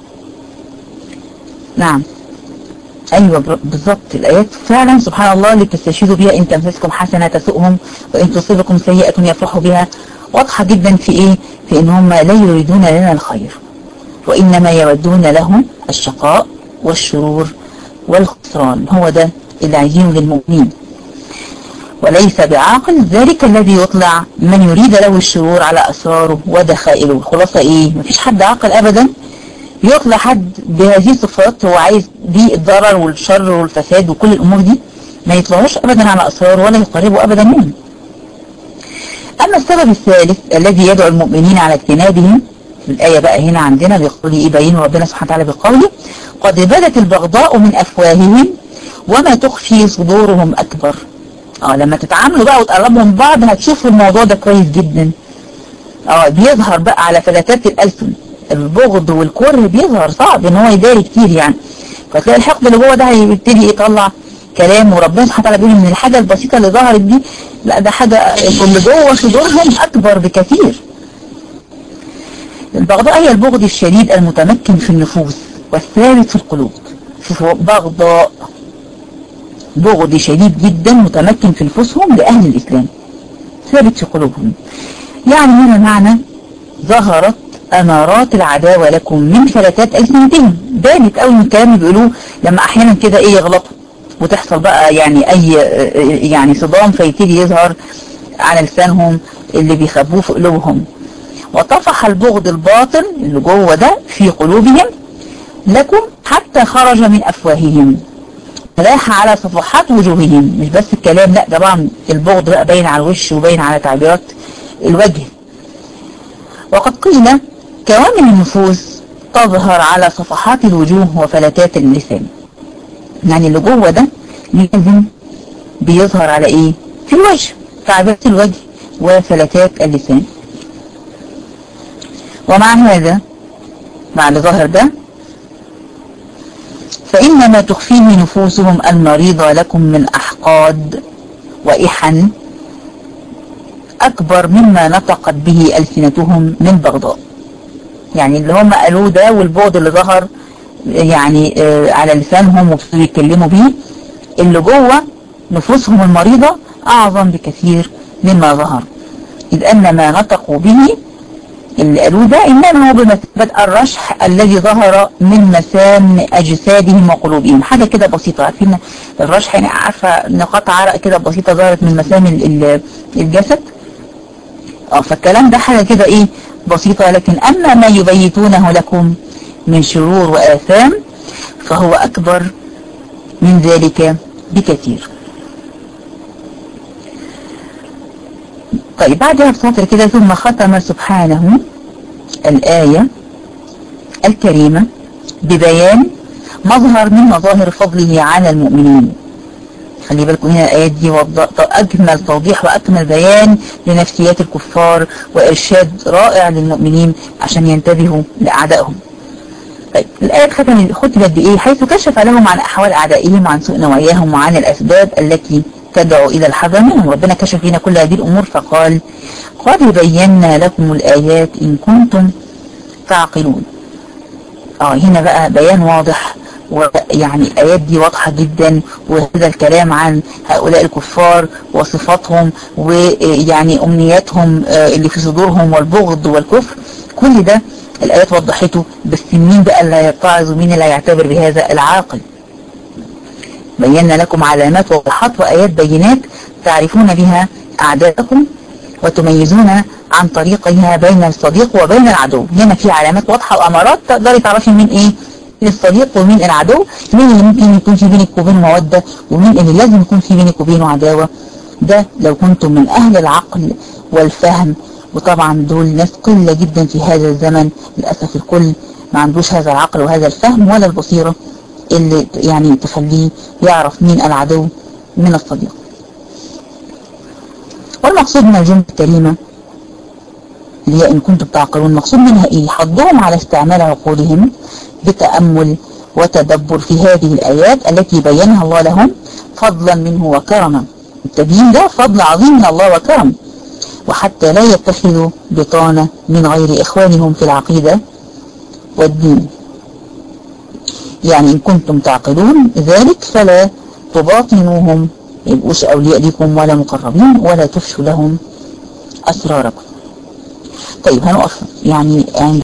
نعم أيوة بالضبط، الآيات فعلا سبحان الله اللي تستشهدوا بها، إن تمسسكم حسنة تسؤهم وإن تصيبكم سيئة يفرحوا بها، واضحة جدا في إيه؟ في إن هم لا يريدون لنا الخير، وإنما يودون له الشقاء والشرور والخسران. هو ده اللي عايزينه للمؤمنين. وليس بعاقل ذلك الذي يطلع من يريد له الشرور على أسراره ودخائله. الخلاصة إيه؟ مفيش حد عاقل أبدا يطلع حد بهذه الصفات، هو عايز دي الضرر والشر والفساد وكل الأمور دي، ما يطلعوش أبدا على أسراره ولا يقربوا أبدا منه. أما السبب الثالث الذي يدعو المؤمنين على اجتنابهم، في الآية بقى هنا عندنا بيقول يبين ربنا سبحانه وتعالى بقوله قد بدت البغضاء من أفواههم وما تخفي صدورهم أكبر. لما تتعاملوا بقى وتقربوا من بعض هتشوفوا الموضوع ده كويس جدا. بيظهر بقى على فلتات الألسن البغض والكره، بيظهر صعب ان هو يداري كتير يعني، فتلاقي الحقد اللي جوه ده هيبتدي يطلع كلام، وربنا سبحانه وتعالى بيقول ان الحاجة البسيطة اللي ظهرت دي لا ده حاجة اللي جوه صدورهم أكبر بكثير. البغضاء هي البغض الشديد المتمكن في النفوس والثابت في القلوب. بغضاء بغض شديد جدا متمكن في نفوسهم لأهل الإسلام، ثابت في قلوبهم. يعني هنا معنى ظهرت أمارات العداوة لكم من فلتات ألسنتهم، بانت قوي من الكلام اللي بيقولوه لما أحيانا كده إيه يغلطوا وتحصل بقى يعني أي يعني صدام، فيبتدي يظهر على لسانهم اللي بيخبوه في قلوبهم. وطفح البغض الباطن اللي جوه ده في قلوبهم لكم حتى خرج من أفواههم، لاح على صفحات وجوههم. مش بس الكلام، لا طبعا البغض بقى باين على الوش وباين على تعبيرات الوجه. وقد قيل كوامن النفوس تظهر على صفحات الوجوه وفلتات اللسان. يعني اللي جوه ده لازم بيظهر على ايه؟ في الوجه، تعبيرات الوجه وفلتات اللسان. ومع هذا مع اللي ظهر ده فإنما تخفيه نفوسهم المريضة لكم من أحقاد وإحن أكبر مما نطقت به ألسنتهم من بغضاء. يعني اللي هم قالوه ده والبغض اللي ظهر يعني على لسانهم وبصوا يتكلموا بيه، اللي جوه نفوسهم المريضة أعظم بكثير مما ظهر، إذ أن ما نطقوا به اللي قالوه ده إنما هو بمثابة الرشح الذي ظهر من مسام أجسادهم وقلوبهم. حاجة كده بسيطة، عارفين الرشح يعني عارفة نقاط عرق كده بسيطة ظهرت من مسام الجسد. فالكلام ده حاجة كده إيه بسيطة، لكن أما ما يبيتونه لكم من شرور وآثام فهو أكبر من ذلك بكثير. طيب بعدها بسطر كده ثم ختم سبحانه الآية الكريمة ببيان مظهر من مظاهر فضله على المؤمنين. خلي بالكم هنا الآيات دي أجمل توضيح وأكمل بيان لنفسيات الكفار وإرشاد رائع للمؤمنين عشان ينتبهوا لأعدائهم. طيب الآية ختمت بإيه؟ حيث كشف لهم عن أحوال أعدائهم وعن سوء نواياهم وعن الأسباب التي تدعو إلى الحذر منهم. ربنا كشف لنا كل هذه الأمور فقال قد بينا لكم الآيات إن كنتم تعقلون. هنا بقى بيان واضح، ويعني الآيات دي واضحة جدا، وهذا الكلام عن هؤلاء الكفار وصفاتهم ويعني أمنياتهم اللي في صدورهم والبغض والكفر، كل ده الآيات وضحته. بس مين بقى اللي يتعظ ومين اللي يعتبر بهذا؟ العاقل. بينا لكم علامات وضحات وآيات بينات تعرفون بها أعداءكم وتميزون عن طريقها بين الصديق وبين العدو. هنا في علامات واضحة وأمارات تقدري تعرفي من إيه؟ من الصديق ومن العدو، مين اللي ممكن يكون في بينك وبينه مودة ومين اللي لازم يكون في بينك وبينه عداوة. ده لو كنتم من أهل العقل والفهم، وطبعا دول ناس قلة جدا في هذا الزمن للأسف. الكل ما عندوش هذا العقل وهذا الفهم ولا البصيرة اللي يعني تخليه يعرف مين العدو من الصديق. والمقصود من الجملة الكريمة اللي هي إن كنتم تعقلون، مقصود منها إيه؟ حضهم على استعمال عقولهم بتأمل وتدبر في هذه الآيات التي بينها الله لهم فضلا منه وكرما. التبيين ده فضل عظيم من الله وكرم، وحتى لا يتخذوا بطانة من غير إخوانهم في العقيدة والدين. يعني إن كنتم تعقلون ذلك فلا تباطنوهم، يبقوش أولياء لكم ولا مقربين، ولا تفشوا لهم أسراركم. طيب هنقف يعني عند